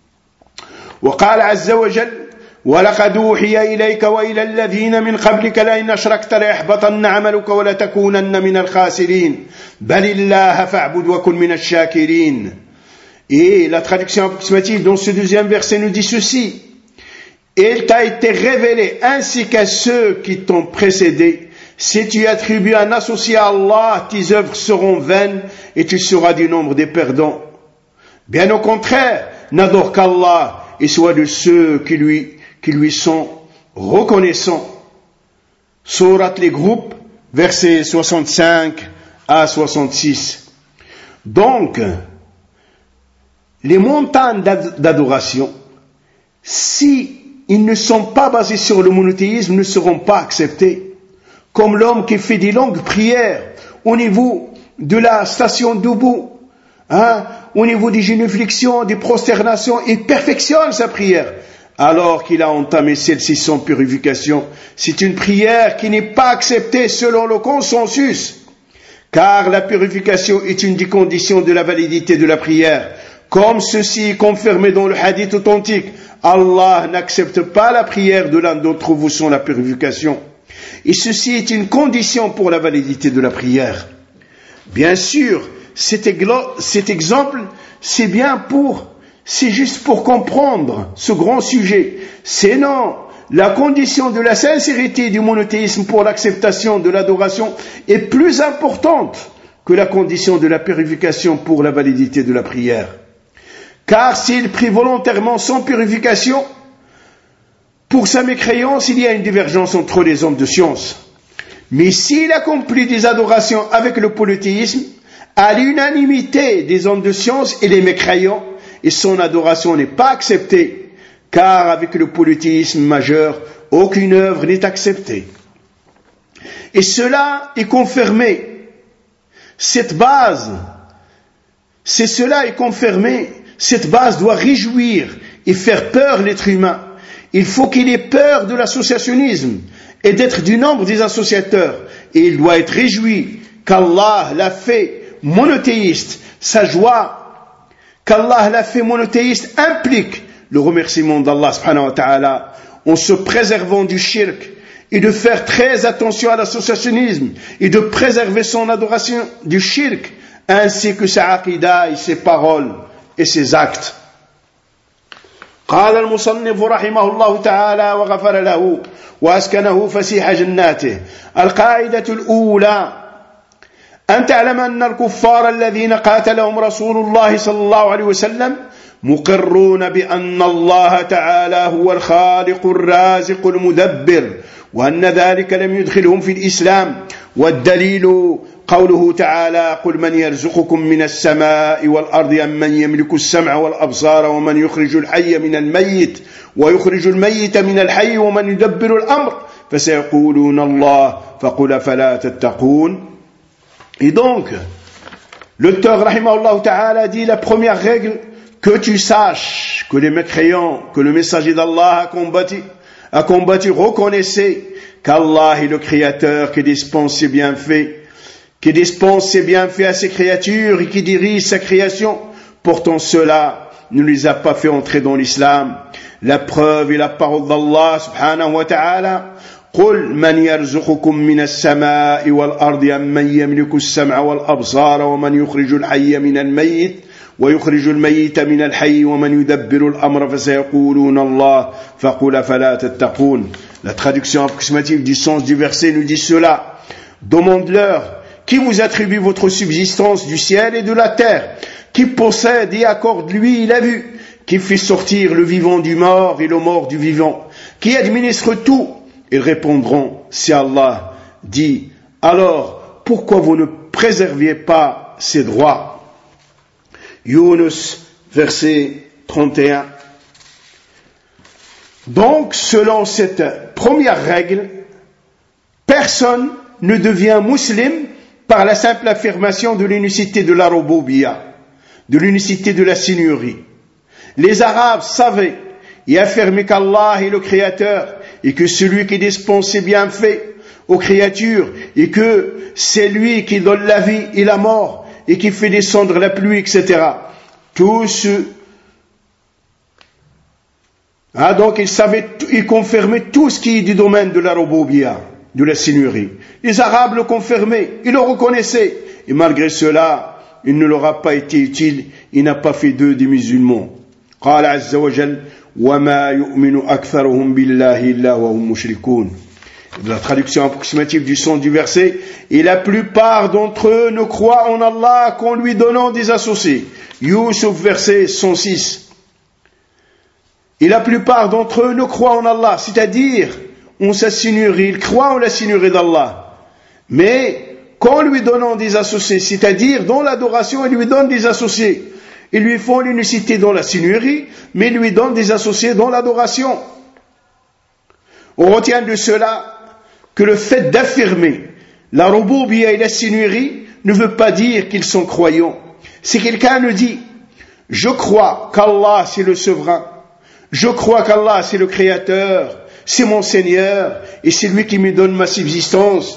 وقال عز وجل ولقد أوحي إليك وإلى الذين من قبلك لئن أشركت ليحبطن عملك ولتكونن من الخاسرين بل الله فاعبد وكن من الشاكرين. Et la traduction approximative dans ce deuxième verset nous dit ceci: il t'a été révélé ainsi qu'à ceux qui t'ont précédé, si tu attribues un associé à Allah, tes œuvres seront vaines et tu seras du nombre des perdants. Bien au contraire, n'adore qu'Allah et sois de ceux qui lui qui lui sont reconnaissants. Sourate les groupes, versets soixante-cinq à soixante-six. Donc, les montagnes d'adoration, si ils ne sont pas basés sur le monothéisme, ne seront pas acceptés. Comme l'homme qui fait des longues prières au niveau de la station debout, hein, au niveau des génuflexions, des prosternations, il perfectionne sa prière, alors qu'il a entamé celle-ci sans purification. C'est une prière qui n'est pas acceptée selon le consensus, car la purification est une des conditions de la validité de la prière. Comme ceci est confirmé dans le hadith authentique, Allah n'accepte pas la prière de l'un d'entre vous sans la purification. Et ceci est une condition pour la validité de la prière. Bien sûr, cet, églo- cet exemple, c'est bien pour, c'est juste pour comprendre ce grand sujet. Sinon, la condition de la sincérité du monothéisme pour l'acceptation de l'adoration est plus importante que la condition de la purification pour la validité de la prière. Car s'il prie volontairement sans purification, pour sa mécréance, il y a une divergence entre les hommes de science. Mais s'il accomplit des adorations avec le polythéisme, à l'unanimité des hommes de science et les mécréants, et son adoration n'est pas acceptée, car avec le polythéisme majeur, aucune œuvre n'est acceptée. Et cela est confirmé. Cette base, c'est cela est confirmé. Cette base doit réjouir et faire peur l'être humain. Il faut qu'il ait peur de l'associationnisme et d'être du nombre des associateurs. Et il doit être réjoui qu'Allah l'a fait monothéiste. Sa joie qu'Allah l'a fait monothéiste implique le remerciement d'Allah subhanahu wa ta'ala en se préservant du shirk et de faire très attention à l'associationnisme et de préserver son adoration du shirk ainsi que sa aqidah et ses paroles et ses actes. قال المصنف رحمه الله تعالى وغفر له وأسكنه فسيح جناته: القاعدة الأولى أن تعلم أن الكفار الذين قاتلهم رسول الله صلى الله عليه وسلم مقرون بأن الله تعالى هو الخالق الرازق المدبر وأن ذلك لم يدخلهم في الإسلام. والدليل قوله تعالى: قل من يرزقكم من السماء والأرض أم من يملك السمع والأبصار ومن يخرج الحي من الميت ويخرج الميت من الحي ومن يدبر الأمر فسيقولون الله فقل فلا تتقون. Et donc, l'auteur rahimahullah ta'ala dit la première règle, que tu saches que les mécréants, que le messager d'Allah a combattu, a combattu, reconnaissez qu'Allah est le Créateur qui dispense ses bienfaits, qui dispense ses bienfaits à ses créatures et qui dirige sa création. Pourtant cela ne les a pas fait entrer dans l'islam. La preuve est la parole d'Allah subhanahu wa ta'ala قل من يرزقكم من السماء والأرض أم من يملك السمع والأبصار ومن يخرج الحي من الميت ويخرج الميت من الحي ومن يدبر الأمر فسيقولون الله فقل فلا تتقون. La traduction approximative du sens du verset nous dit cela. Demande-leur qui vous attribue votre subsistance du ciel et de la terre, qui possède et accorde lui la vue, qui fait sortir le vivant du mort et le mort du vivant, qui administre tout. Ils répondront, c'est Allah. Dit, alors pourquoi vous ne préserviez pas ces droits? Yunus, verset trente et un. Donc, selon cette première règle, personne ne devient musulman par la simple affirmation de l'unicité de la rububiyya, de l'unicité de la seigneurie. Les Arabes savaient et affirmaient qu'Allah est le Créateur et que celui qui dispense ses bienfaits aux créatures et que c'est lui qui donne la vie et la mort et qui fait descendre la pluie, et cetera. Tout ce... Ah, donc ils savaient, ils confirmaient tout ce qui est du domaine de la rububiyya, de la seigneurie. Les Arabes le confirmaient, ils le reconnaissaient. Et malgré cela, il ne leur a pas été utile, il n'a pas fait d'eux des musulmans. قال عز وجل وما يؤمن أكثرهم بالله إلا وهم مشركون. La traduction approximative du sens du verset, et la plupart d'entre eux ne croient en Allah qu'en lui donnant des associés. Yusuf, verset cent six. Et la plupart d'entre eux ne croient en Allah, c'est-à-dire en sa seigneurie, ils croient en la seigneurie d'Allah. Mais qu'en lui donnant des associés, c'est-à-dire dans l'adoration, ils lui donnent des associés. Ils lui font l'unicité dans la seigneurie, mais ils lui donnent des associés dans l'adoration. On retient de cela que le fait d'affirmer la rububiyya et la seigneurie ne veut pas dire qu'ils sont croyants. Si quelqu'un nous dit « Je crois qu'Allah c'est le souverain, je crois qu'Allah c'est le créateur, c'est mon Seigneur et c'est lui qui me donne ma subsistance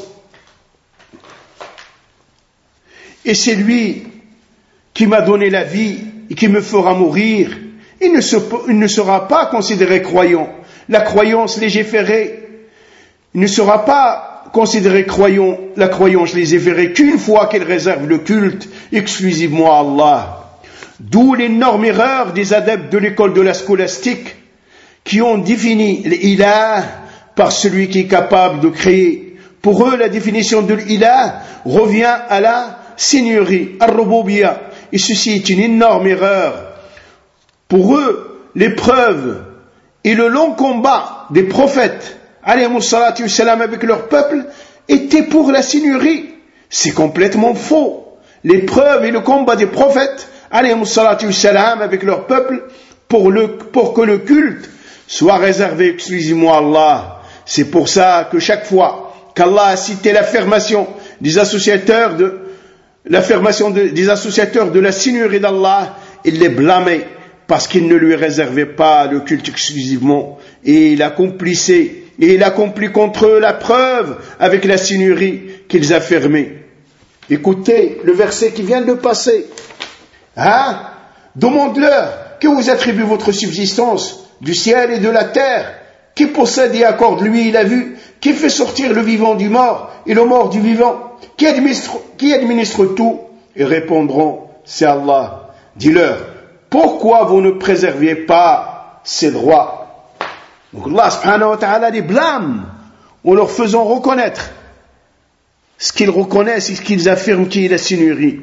et c'est lui qui m'a donné la vie et qui me fera mourir », il ne, se, il ne sera pas considéré croyant. La croyance légiférée, il ne sera pas considéré croyant, la croyance légiférée qu'une fois qu'elle réserve le culte exclusivement à Allah. D'où l'énorme erreur des adeptes de l'école de la scolastique qui ont défini l'ilah par celui qui est capable de créer. Pour eux, la définition de l'ilah revient à la seigneurie, ar-rububiyya. Et ceci est une énorme erreur. Pour eux, l'épreuve et le long combat des prophètes, alayhimus salatu wassalam, avec leur peuple, étaient pour la seigneurie. C'est complètement faux. L'épreuve et le combat des prophètes, alayhimus salatu wassalam, avec leur peuple, pour, le, pour que le culte soit réservé exclusivement à Allah. C'est pour ça que chaque fois qu'Allah a cité l'affirmation des associateurs de l'affirmation de, des associateurs de la seigneurie d'Allah, il les blâmait parce qu'il ne lui réservait pas le culte exclusivement et il accomplissait et il accomplit contre eux la preuve avec la seigneurie qu'ils affirmaient. Écoutez le verset qui vient de passer. Hein? Demande-leur que vous attribuez votre subsistance du ciel et de la terre, qui possède et accorde lui la vue, qui fait sortir le vivant du mort et le mort du vivant, qui administre, qui administre tout. Ils répondront, c'est Allah. Dis-leur, pourquoi vous ne préserviez pas ces droits? Donc Allah subhanahu wa ta'ala les blâme en leur faisant reconnaître ce qu'ils reconnaissent et ce qu'ils affirment qui est la seigneurie.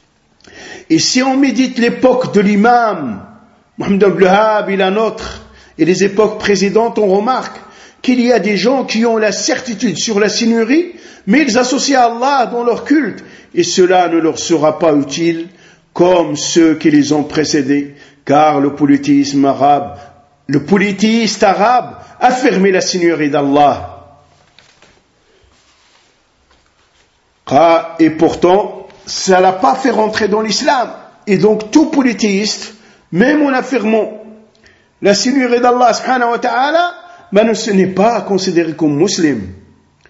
Et si on médite l'époque de l'imam Mohammed Abdul Wahhab et la nôtre et les époques précédentes, on remarque qu'il y a des gens qui ont la certitude sur la seigneurie, mais ils associent Allah dans leur culte, et cela ne leur sera pas utile comme ceux qui les ont précédés, car le polythéisme arabe, le polythéiste arabe affirmait la seigneurie d'Allah. Et pourtant, ça l'a pas fait rentrer dans l'islam. Et donc tout polythéiste, même en affirmant la seigneurie d'Allah subhanahu wa ta'ala, ben ce n'est pas considéré comme musulman.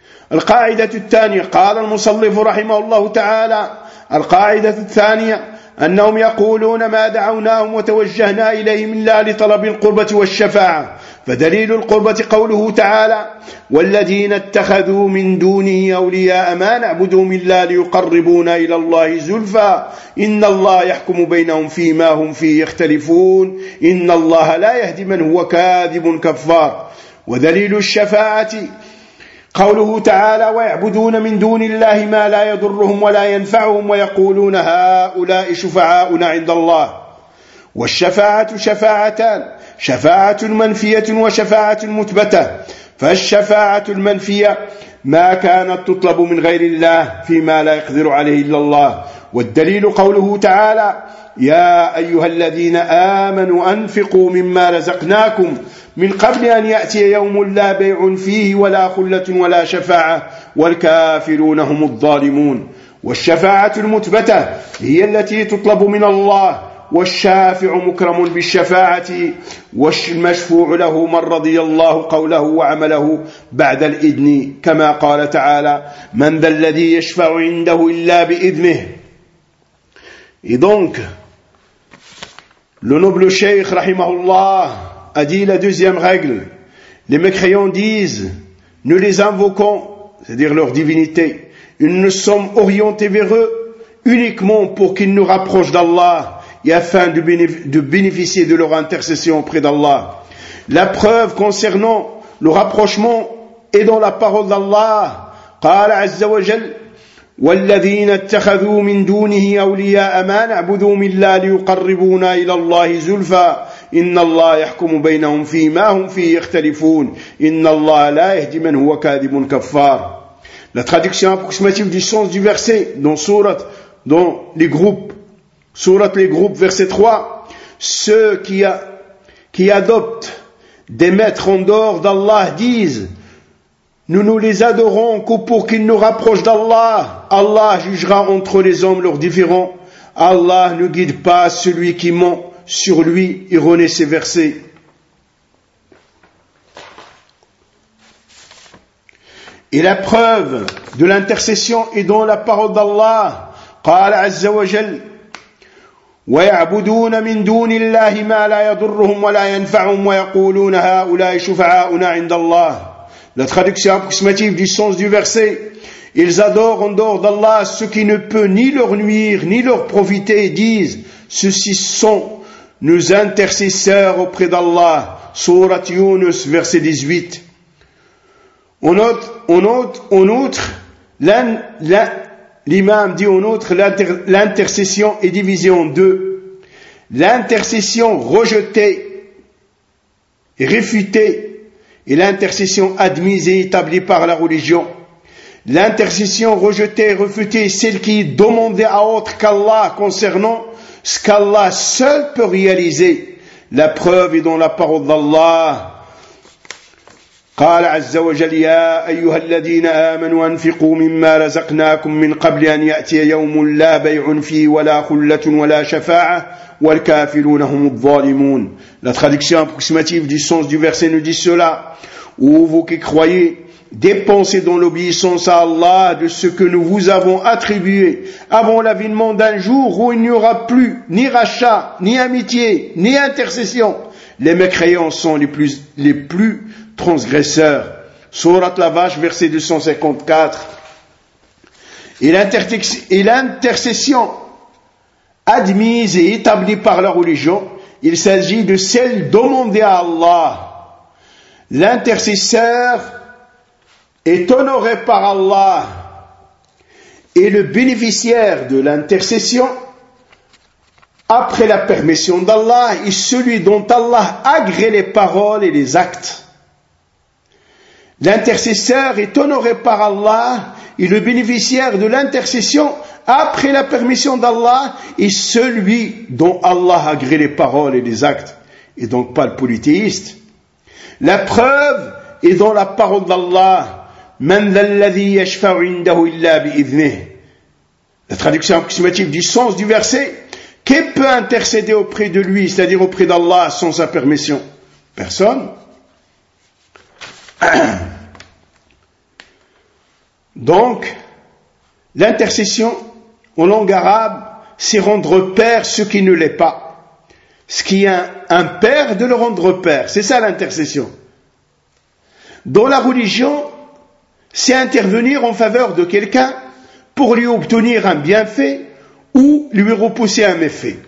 القاعدة الثانية قال المصنف رحمه الله تعالى القاعدة الثانية أنهم يقولون ما دعوناهم وتوجهنا إليهم إلا لطلب القربة والشفاعة فدليل القربة قوله تعالى والذين اتخذوا من دونه أولياء ما نعبدهم إلا ليقربونا إلى الله زلفى إن الله يحكم بينهم فيما هم فيه يختلفون إن الله لا يهدي من هو كاذب كفار ودليل الشفاعة قوله تعالى ويعبدون من دون الله ما لا يضرهم ولا ينفعهم ويقولون هؤلاء شفعاؤنا عند الله والشفاعة شفاعتان شفاعة منفية وشفاعة مثبتة فالشفاعة المنفية ما كانت تطلب من غير الله فيما لا يقدر عليه إلا الله والدليل قوله تعالى يا أيها الذين آمنوا أنفقوا مما رزقناكم من قبل أن يأتي يوم لا بيع فيه ولا خلة ولا شفاعة والكافرون هم الظالمون والشفاعة المثبتة هي التي تطلب من الله والشافع مكرم بالشفاعة والمشفوع له من رضي الله قوله وعمله بعد الإذن كما قال تعالى من ذا الذي يشفع عنده إلا بإذنه. Et donc le noble cheikh rahimahullah a dit la deuxième règle, les mécréants disent nous les invoquons, c'est-à-dire leur divinité, nous sommes orientés vers eux uniquement pour qu'ils nous rapprochent d'Allah et afin de bénéficier de leur intercession auprès d'Allah. La preuve concernant le rapprochement est dans la parole d'Allah. قال عز وجل والذين اتخذوا من دونه أولياء ما نعبدهم إلا ليقربونا إلى الله زلفى إن الله يحكم بينهم فيما هم فيه يختلفون إن الله لا يهدي من هو كاذب كفار. La traduction approximative du sens du verset dans sourate, dans les groupes Sourate les groupes, verset trois, ceux qui, a, qui adoptent des maîtres en dehors d'Allah disent nous nous les adorons que pour qu'ils nous rapprochent d'Allah. Allah jugera entre les hommes leurs différends. Allah ne guide pas celui qui ment sur lui. Il renaît ces versets. Et la preuve de l'intercession est dans la parole d'Allah. قال عز وجل ويعبدون من دون الله ما لا يضرهم ولا ينفعهم ويقولون هؤلاء شفعاؤنا عند الله. La traduction approximative du sens du verset, ils adorent en dehors d'Allah ce qui ne peut ni leur nuire ni leur profiter et disent ceux-ci sont nos intercesseurs auprès d'Allah. Sourate Yunus, verset dix-huit. En outre, en outre, en outre l'un, l'un, l'imam dit en outre, l'inter, l'intercession est divisée en deux. L'intercession rejetée et réfutée et l'intercession admise et établie par la religion. L'intercession rejetée et réfutée est celle qui est demandée à autre qu'Allah concernant ce qu'Allah seul peut réaliser. La preuve est dans la parole d'Allah. قال عز وجل يا أيها الذين آمنوا أنفقوا مما رزقناكم من قبل أن يأتي يوم لا بيع فيه ولا خلة ولا شفاعة والكافرون هم الظالمون. La traduction approximative du sens du verset nous dit cela. Ou vous qui croyez, dépensez dans l'obéissance à Allah de ce que nous vous avons attribué avant l'avènement d'un jour où il n'y aura plus ni rachat, ni amitié, ni intercession. Les mécréants sont les plus, les plus transgresseurs. Sourate la Vache, verset deux cent cinquante-quatre. Et l'intercession admise et établie par la religion, il s'agit de celle demandée à Allah. L'intercesseur est honoré par Allah et le bénéficiaire de l'intercession après la permission d'Allah est celui dont Allah agrée les paroles et les actes. L'intercesseur est honoré par Allah et le bénéficiaire de l'intercession après la permission d'Allah est celui dont Allah agrée les paroles et les actes, et donc pas le polythéiste. La preuve est dans la parole d'Allah. Man dha alladhi yashfa'u indahu illa bi'idhnih. La traduction approximative du sens du verset, qui peut intercéder auprès de lui, c'est-à-dire auprès d'Allah sans sa permission? Personne. Donc, l'intercession en langue arabe c'est rendre père ce qui ne l'est pas. Ce qui est un, un père, de le rendre père. C'est ça l'intercession. Dans la religion, c'est intervenir en faveur de quelqu'un pour lui obtenir un bienfait ou lui repousser un méfait.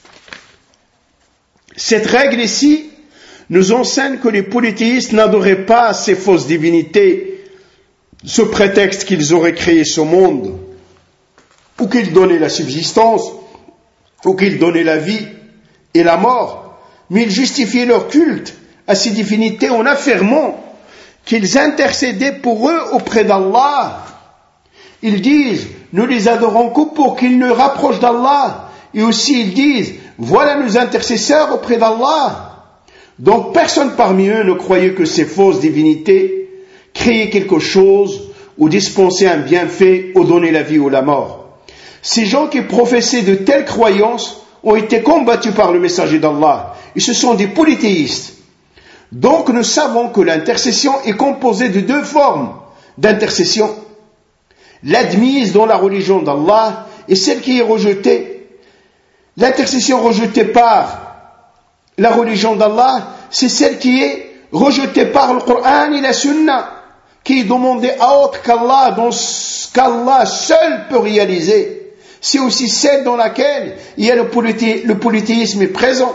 Cette règle ici nous enseigne que les polythéistes n'adoraient pas ces fausses divinités sous prétexte qu'ils auraient créé ce monde, ou qu'ils donnaient la subsistance, ou qu'ils donnaient la vie et la mort, mais ils justifiaient leur culte à ces divinités en affirmant qu'ils intercédaient pour eux auprès d'Allah. Ils disent, nous les adorons que pour qu'ils nous rapprochent d'Allah. Et aussi ils disent, voilà nos intercesseurs auprès d'Allah. Donc personne parmi eux ne croyait que ces fausses divinités créaient quelque chose ou dispensaient un bienfait ou donnaient la vie ou la mort. Ces gens qui professaient de telles croyances ont été combattus par le messager d'Allah. Et ce sont des polythéistes. Donc nous savons que l'intercession est composée de deux formes d'intercession. L'admise dans la religion d'Allah et celle qui est rejetée. L'intercession rejetée par la religion d'Allah, c'est celle qui est rejetée par le Coran et la Sunna, qui est demandée à autre qu'Allah, dans ce qu'Allah seul peut réaliser. C'est aussi celle dans laquelle il y a le, polythé, le polythéisme est présent.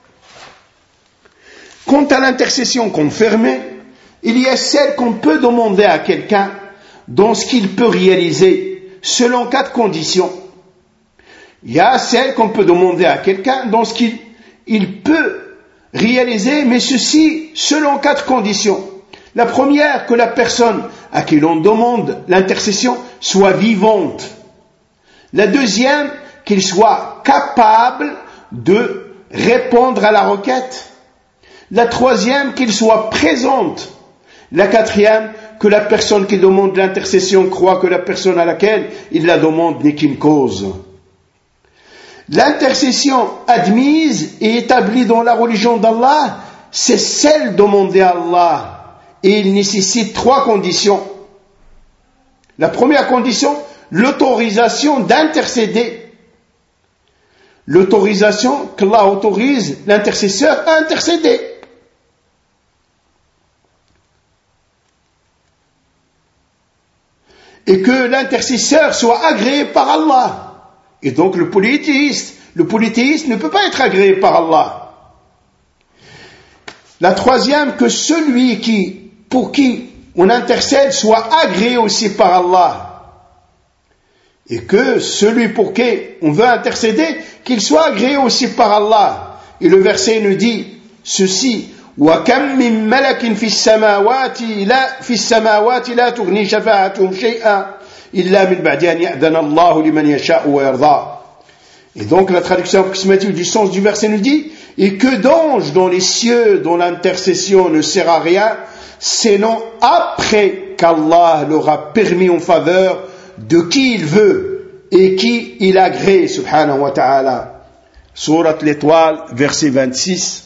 Quant à l'intercession confirmée, il y a celle qu'on peut demander à quelqu'un dans ce qu'il peut réaliser, selon quatre conditions. Il y a celle qu'on peut demander à quelqu'un dans ce qu'il il peut réaliser, mais ceci selon quatre conditions. La première, que la personne à qui l'on demande l'intercession soit vivante. La deuxième, qu'il soit capable de répondre à la requête. La troisième, qu'il soit présente. La quatrième, que la personne qui demande l'intercession croit que la personne à laquelle il la demande n'est qu'une cause. L'intercession admise et établie dans la religion d'Allah, c'est celle demandée à Allah. Et il nécessite trois conditions. La première condition, l'autorisation d'intercéder. L'autorisation qu'Allah autorise l'intercesseur à intercéder. Et que l'intercesseur soit agréé par Allah. Et donc le polythéiste, le polythéiste ne peut pas être agréé par Allah. La troisième, que celui qui, pour qui on intercède soit agréé aussi par Allah. Et que celui pour qui on veut intercéder, qu'il soit agréé aussi par Allah. Et le verset nous dit ceci, وَكَمْ مِنْ مَلَكٍ فِي السَّمَاوَاتِ لَا فِي السَّمَاوَاتِ لَا تُغْنِي شَفَاعَتُهُمْ شَيْئًا إِلَّا مِنْ بَعْدِ أَنْ يَأْذَنَ اللَّهُ لِمَنْ يَشَاءُ وَيَرْضَى. Et donc la traduction approximative du sens du verset nous dit, et que d'anges dans les cieux dont l'intercession ne sert à rien, sinon après qu'Allah leur a permis en faveur de qui il veut et qui il agrée, subhanahu wa ta'ala. Sourate l'Étoile, verset vingt-six.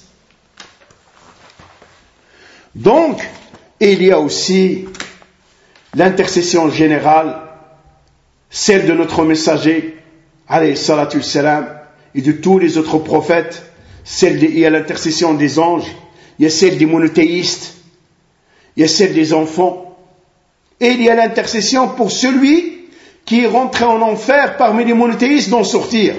Donc, il y a aussi l'intercession générale, celle de notre messager, alayhi salatu wassalam, et de tous les autres prophètes. Celle de, il y a l'intercession des anges, il y a celle des monothéistes, il y a celle des enfants, et il y a l'intercession pour celui qui est rentré en enfer parmi les monothéistes d'en sortir.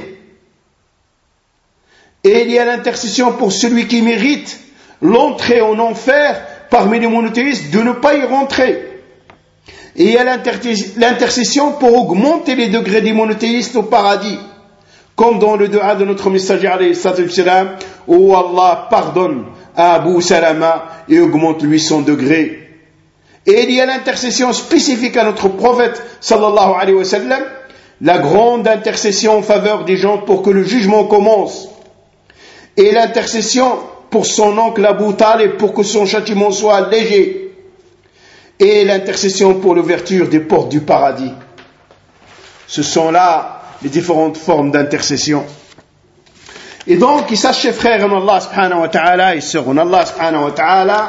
Et il y a l'intercession pour celui qui mérite l'entrée en enfer parmi les monothéistes de ne pas y rentrer. Et il y a l'intercession pour augmenter les degrés des monothéistes au paradis, comme dans le dua de notre messager alayhi salatu wassalam, où Allah pardonne à Abu Salama et augmente lui son degré. Et il y a l'intercession spécifique à notre prophète sallallahu alayhi wa sallam, la grande intercession en faveur des gens pour que le jugement commence, et l'intercession pour son oncle Abu Talib pour que son châtiment soit léger, et l'intercession pour l'ouverture des portes du paradis. Ce sont là les différentes formes d'intercession. Et donc, il sache, frères en Allah subhanahu wa ta'ala et sœurs en Allah subhanahu wa ta'ala,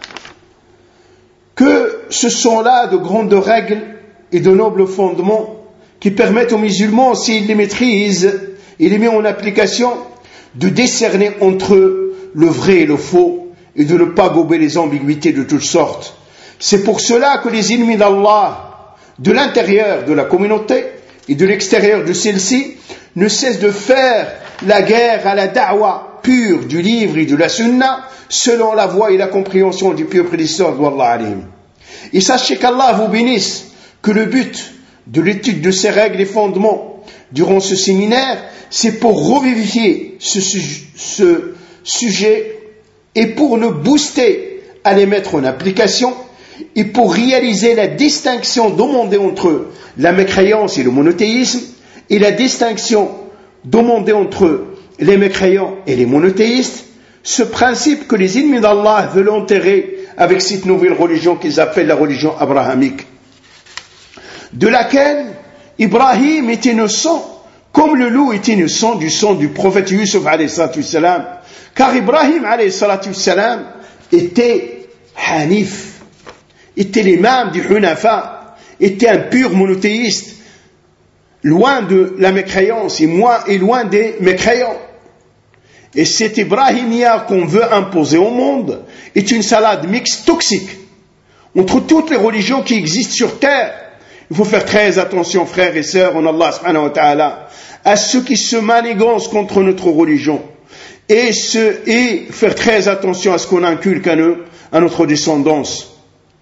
que ce sont là de grandes règles et de nobles fondements qui permettent aux musulmans, s'ils les maîtrisent, il est mis en application de décerner entre eux le vrai et le faux et de ne pas gober les ambiguïtés de toutes sortes. C'est pour cela que les ennemis d'Allah, de l'intérieur de la communauté et de l'extérieur de celle-ci, ne cessent de faire la guerre à la da'wa pure du livre et de la sunna selon la voie et la compréhension du pieux prédécesseur d'Allah alayhim. Et sachez qu'Allah vous bénisse, que le but de l'étude de ces règles et fondements durant ce séminaire, c'est pour revivifier ce, ce sujet et pour nous booster à les mettre en application et pour réaliser la distinction demandée entre la mécréance et le monothéisme et la distinction demandée entre les mécréants et les monothéistes, ce principe que les ennemis d'Allah veulent enterrer avec cette nouvelle religion qu'ils appellent la religion abrahamique, de laquelle Ibrahim est innocent, comme le loup est innocent du sang du prophète Yusuf alayhi salatu wassalam, car Ibrahim alayhi salatu wassalam était hanif, était l'imam du Hunafa, était un pur monothéiste, loin de la mécréance et, moins, et loin des mécréants. Et cet Ibrahimia qu'on veut imposer au monde est une salade mixte toxique entre toutes les religions qui existent sur terre. Il faut faire très attention, frères et sœurs, en Allah subhanahu wa ta'ala, à ceux qui se manigancent contre notre religion et, ce, et faire très attention à ce qu'on inculque à, nous, à notre descendance.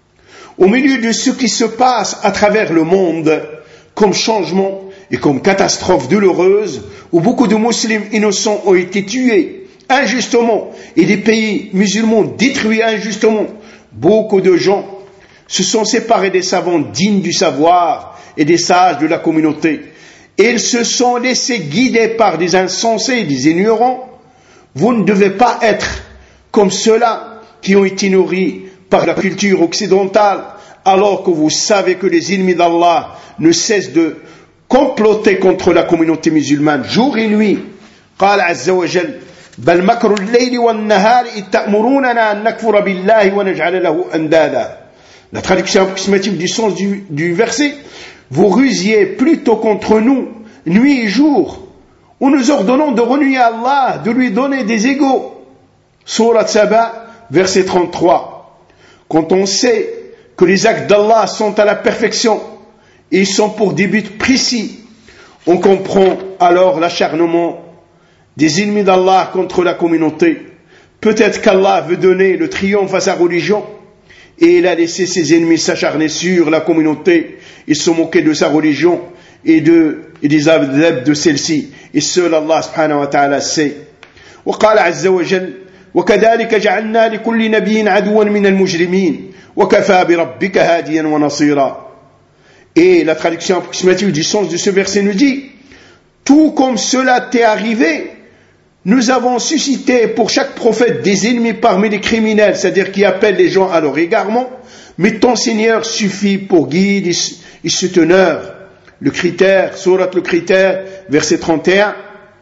Au milieu de ce qui se passe à travers le monde comme changement et comme catastrophe douloureuse, où beaucoup de musulmans innocents ont été tués injustement et des pays musulmans détruits injustement, beaucoup de gens se sont séparés des savants dignes du savoir et des sages de la communauté. Et ils se sont laissés guider par des insensés, des ignorants. Vous ne devez pas être comme ceux-là qui ont été nourris par la culture occidentale, alors que vous savez que les ennemis d'Allah ne cessent de comploter contre la communauté musulmane jour et nuit. قال عز وجل بل مكر الليل والنهار إذ تأمروننا أن نكفر بالله ونجعل له أندادا. La traduction approximative du sens du, du verset: vous rusiez plutôt contre nous nuit et jour, où nous ordonnons de renier Allah, de lui donner des égaux. Surat Saba, verset trente-trois. Quand on sait que les actes d'Allah sont à la perfection et ils sont pour des buts précis, on comprend alors l'acharnement des ennemis d'Allah contre la communauté. Peut-être qu'Allah veut donner le triomphe à sa religion et il a laissé ses ennemis s'acharner sur la communauté et se moquer de sa religion et, de, et des adeptes de celle-ci. Et seul Allah subhanahu wa ta'ala sait. وقال عز وجل وكذلك جعلنا لكل نبي عدوا من المجرمين وكفى بربك هاديا ونصيرا. Et la traduction approximative du sens de ce verset nous dit: tout comme cela t'est arrivé, nous avons suscité pour chaque prophète des ennemis parmi les criminels, c'est-à-dire qui appellent les gens à leur égarement, mais ton Seigneur suffit pour guide et souteneur. Le critère, sourate le critère, verset trente et un.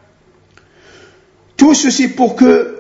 Tout ceci pour que,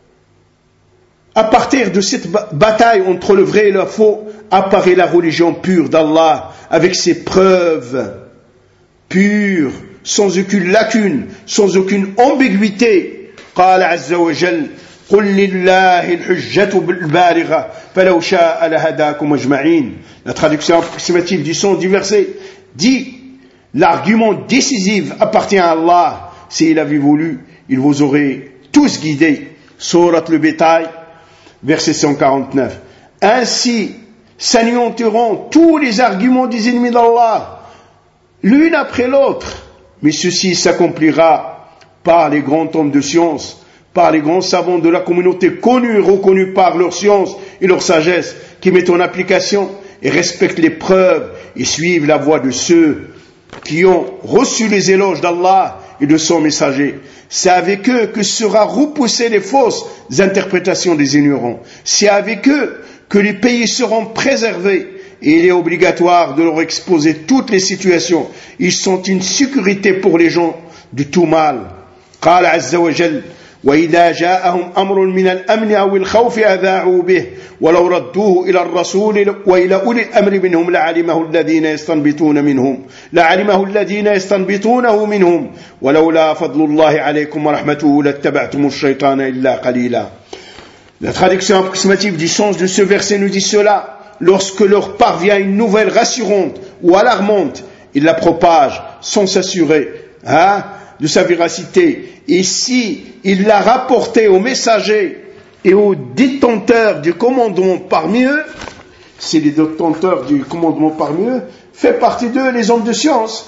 à partir de cette bataille entre le vrai et le faux, apparaît la religion pure d'Allah, avec ses preuves pures, sans aucune lacune, sans aucune ambiguïté. قال عز وجل قل لله الحجة البالغة فلو شاء لهداكم أجمعين. La traduction approximative du sens du verset dit: l'argument décisif appartient à Allah. S'il avait voulu, il vous aurait tous guidés. Sourate le bétail, verset cent quarante-neuf. Ainsi s'anéantiront tous les arguments des ennemis d'Allah, l'une après l'autre. Mais ceci s'accomplira par les grands hommes de science, par les grands savants de la communauté connus et reconnus par leur science et leur sagesse, qui mettent en application et respectent les preuves et suivent la voie de ceux qui ont reçu les éloges d'Allah et de son messager. C'est avec eux que sera repoussées les fausses interprétations des ignorants. C'est avec eux que les pays seront préservés. Et il est obligatoire de leur exposer toutes les situations. Ils sont une sécurité pour les gens du tout mal. قال عز وجل وإذا جاءهم أمر من الأمن أو الخوف أذاعوا به ولو ردوه إلى الرسول وإلى أولي الأمر منهم لعلمه الذين يستنبطون منهم لعلمه الذين يستنبطونه منهم ولولا فضل الله عليكم ورحمته لاتبعتم الشيطان إلا قليلا. La traduction approximative du sens de ce verset nous dit cela: lorsque leur parvient une nouvelle rassurante ou alarmante, ils la propagent sans s'assurer hein, de sa véracité. Et si il l'a rapporté aux messagers et aux détenteurs du commandement parmi eux, si les détenteurs du commandement parmi eux, fait partie d'eux les hommes de science.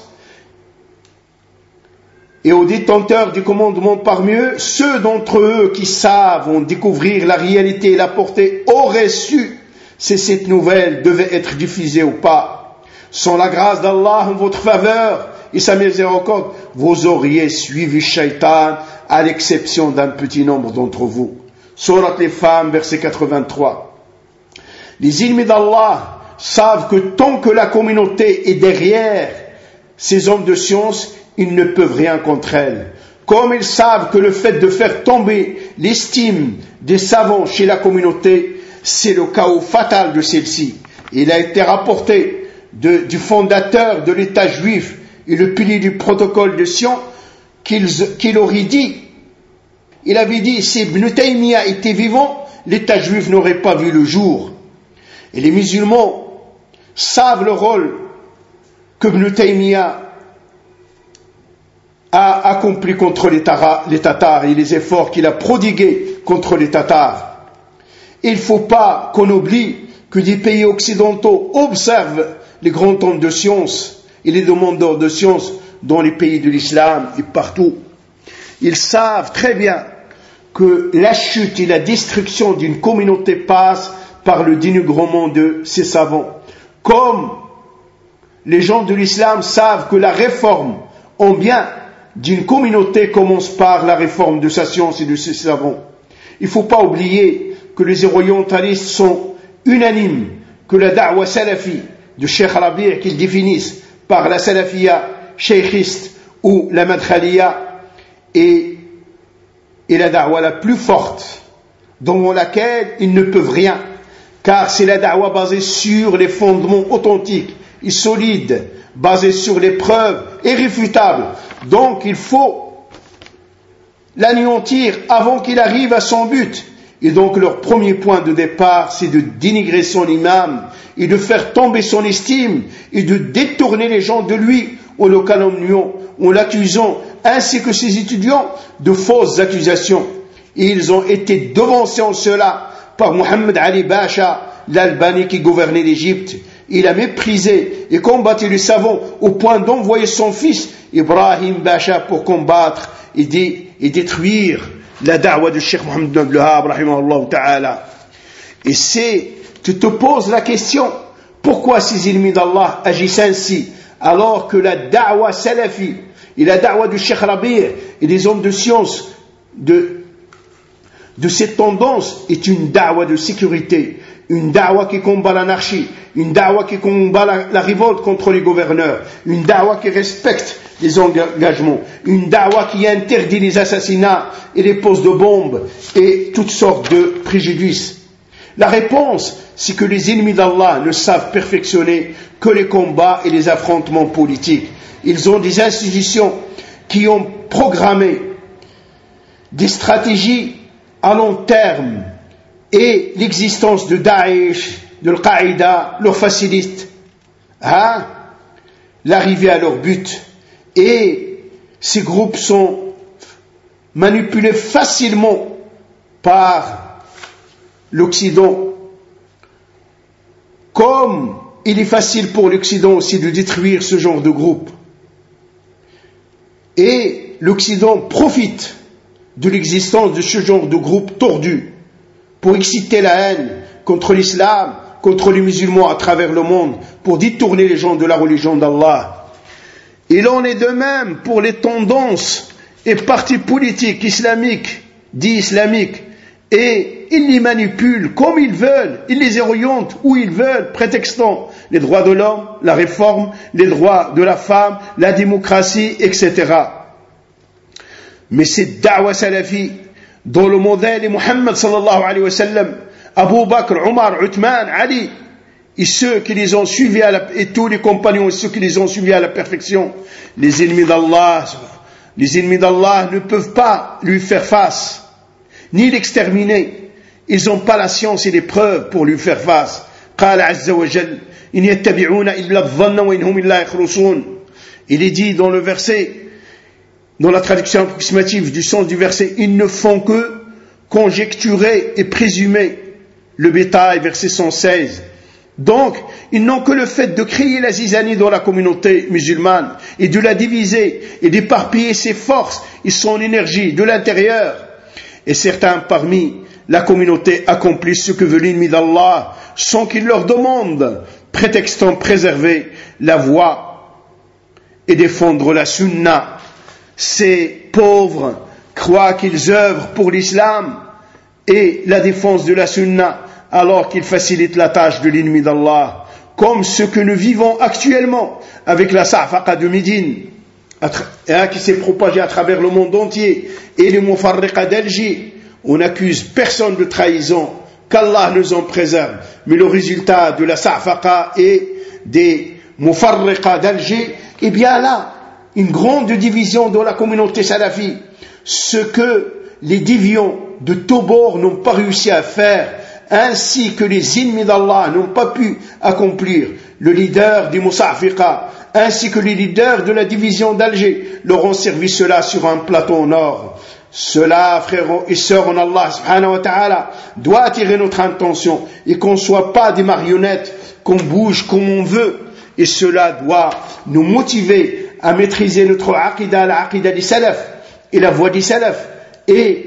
Et aux détenteurs du commandement parmi eux, ceux d'entre eux qui savent en découvrir la réalité et la portée auraient su si cette nouvelle devait être diffusée ou pas. Sans la grâce d'Allah en votre faveur et sa miséricorde, vous auriez suivi Shaitan à l'exception d'un petit nombre d'entre vous. Sourate les femmes, verset quatre-vingt-trois. Les ennemis d'Allah savent que tant que la communauté est derrière ces hommes de science, ils ne peuvent rien contre elle. Comme ils savent que le fait de faire tomber l'estime des savants chez la communauté, c'est le chaos fatal de celle-ci. Il a été rapporté de, du fondateur de l'État juif et le pilier du protocole de Sion qu'il, qu'il aurait dit, il avait dit, si Ibn Taymiyyah était vivant, l'État juif n'aurait pas vu le jour. Et les musulmans savent le rôle que Ibn Taymiyyah a accompli contre les, tara, les Tatars et les efforts qu'il a prodigués contre les Tatars. Il ne faut pas qu'on oublie que des pays occidentaux observent les grands hommes de science et les demandeurs de science dans les pays de l'islam et partout. Ils savent très bien que la chute et la destruction d'une communauté passent par le dénigrement de ses savants. Comme les gens de l'islam savent que la réforme en bien d'une communauté commence par la réforme de sa science et de ses savants. Il ne faut pas oublier que les orientalistes sont unanimes que la da'wa salafi de Cheikh Rabi' qu'ils définissent par la salafia sheikhiste ou la madkhaliya est, est la da'wa la plus forte, dans laquelle ils ne peuvent rien, car c'est la da'wa basée sur les fondements authentiques et solides, basée sur les preuves irréfutables. Donc il faut l'anéantir avant qu'il arrive à son but. Et donc leur premier point de départ, c'est de dénigrer son imam et de faire tomber son estime et de détourner les gens de lui en le calomniant, en l'accusant, ainsi que ses étudiants, de fausses accusations. Et ils ont été devancés en cela par Mohammed Ali Basha, l'Albanie qui gouvernait l'Égypte. Il a méprisé et combattu les savants au point d'envoyer son fils Ibrahim Basha pour combattre et, dé, et détruire la da'wa de Cheikh Mohammed ibn Abdul Wahhab rahimahullah ta'ala. Et c'est, tu te poses la question, pourquoi ces ennemis d'Allah agissent ainsi, alors que la da'wa salafi et la da'wa du Cheikh Rabi' et des hommes de science de, de cette tendance est une da'wa de sécurité, une da'wa qui combat l'anarchie, une da'wa qui combat la, la révolte contre les gouverneurs, une da'wa qui respecte les engagements, une da'wa qui interdit les assassinats et les poses de bombes et toutes sortes de préjudices. La réponse, c'est que les ennemis d'Allah ne savent perfectionner que les combats et les affrontements politiques. Ils ont des institutions qui ont programmé des stratégies à long terme et l'existence de Daesh, de Al-Qaïda, leur facilite hein, l'arrivée à leur but. Et ces groupes sont manipulés facilement par l'Occident. Comme il est facile pour l'Occident aussi de détruire ce genre de groupe. Et l'Occident profite de l'existence de ce genre de groupe tordu pour exciter la haine contre l'islam, contre les musulmans à travers le monde, pour détourner les gens de la religion d'Allah. Il en est de même pour les tendances et partis politiques islamiques, dits islamiques, et ils les manipulent comme ils veulent, ils les orientent où ils veulent, prétextant les droits de l'homme, la réforme, les droits de la femme, la démocratie, et cetera. Mais cette da'wa salafi dont le modèle est Muhammad sallallahu alayhi wa sallam, Abu Bakr, Omar, Uthman, Ali, et ceux qui les ont suivis à la, et tous les compagnons et ceux qui les ont suivis à la perfection. Les ennemis d'Allah, les ennemis d'Allah ne peuvent pas lui faire face, ni l'exterminer. Ils n'ont pas la science et les preuves pour lui faire face. قال عز وجل إن يتبعون إلا الظن وإنهم إلا يخرصون. Il est dit dans le verset, dans la traduction approximative du sens du verset, ils ne font que conjecturer et présumer le bétail, verset cent seize. Donc, ils n'ont que le fait de créer la zizanie dans la communauté musulmane et de la diviser et d'éparpiller ses forces et son énergie de l'intérieur. Et certains parmi la communauté accomplissent ce que veut l'ennemi d'Allah sans qu'il leur demande, prétextant préserver la voie et défendre la sunna. Ces pauvres croient qu'ils œuvrent pour l'islam et la défense de la sunna alors qu'ils facilitent la tâche de l'ennemi d'Allah, comme ce que nous vivons actuellement avec la Sa'faqa de Médine, qui s'est propagée à travers le monde entier, et les Mufarriqa d'Alger. On n'accuse personne de trahison, qu'Allah nous en préserve, mais le résultat de la Sa'faqa et des Mufarriqa d'Alger, eh bien là, une grande division dans la communauté salafi, ce que les déviants de tous bords n'ont pas réussi à faire, ainsi que les ennemis d'Allah n'ont pas pu accomplir. Le leader des Musafiqa, ainsi que les leaders de la division d'Alger, leur ont servi cela sur un plateau en or. Cela, frères et sœurs en Allah subhanahu wa ta'ala, doit attirer notre attention et qu'on ne soit pas des marionnettes, qu'on bouge comme on veut. Et cela doit nous motiver à maîtriser notre aqidah, la aqidah des salaf et la voie des salaf, et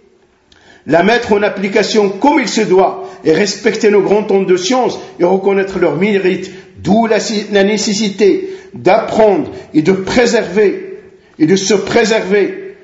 la mettre en application comme il se doit, et respecter nos grands hommes de science et reconnaître leur mérite, d'où la, la nécessité d'apprendre et de préserver et de se préserver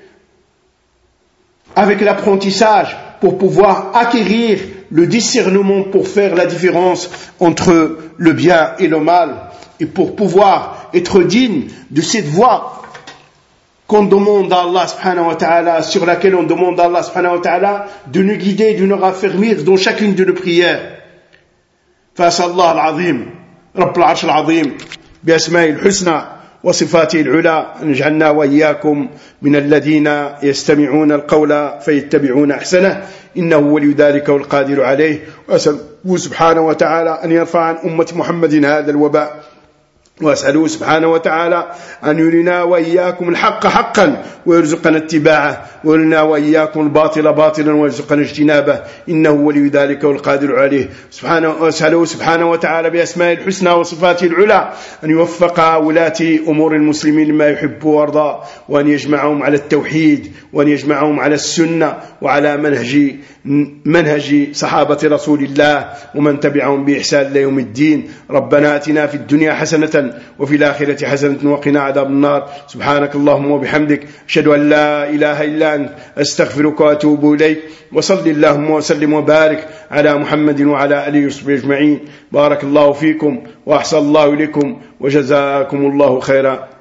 avec l'apprentissage pour pouvoir acquérir le discernement pour faire la différence entre le bien et le mal, et pour pouvoir être digne de cette voie qu'on demande à Allah subhanahu wa ta'ala, sur laquelle on demande à Allah subhanahu wa ta'ala de nous guider, de nous raffermir dans chacune de nos prières. فأسأل الله العظيم رب العرش العظيم بأسمائه الحسنى وصفاته العلى أن يجعلنا وإياكم من الذين يستمعون القول فيتبعون أحسنه إنه ولي ذلك والقادر عليه. وأسأله سبحانه وتعالى أن يرفع عن أمة محمد هذا الوباء، وأسأله سبحانه وتعالى أن يرنا وإياكم الحق حقا ويرزقنا اتباعه، ويرنا وإياكم الباطل باطلا ويرزقنا اجتنابه إنه ولي ذلك والقادر عليه. سبحانه وأسأله سبحانه وتعالى بأسماء الحسنى وصفاته العلى أن يوفق ولاة أمور المسلمين لما يحب ويرضى، وأن يجمعهم على التوحيد، وأن يجمعهم على السنة وعلى منهج منهج صحابة رسول الله ومن تبعهم بإحسان إلى يوم الدين. ربنا آتنا في الدنيا حسنة وفي الآخرة حسنة وقنا عذاب النار. سبحانك اللهم وبحمدك أشهد أن لا إله إلا أنت أستغفرك وأتوب إليك. وصل اللهم وسلم وبارك على محمد وعلى آله وصحبه أجمعين. بارك الله فيكم وأحسن الله إليكم وجزاكم الله خيرا.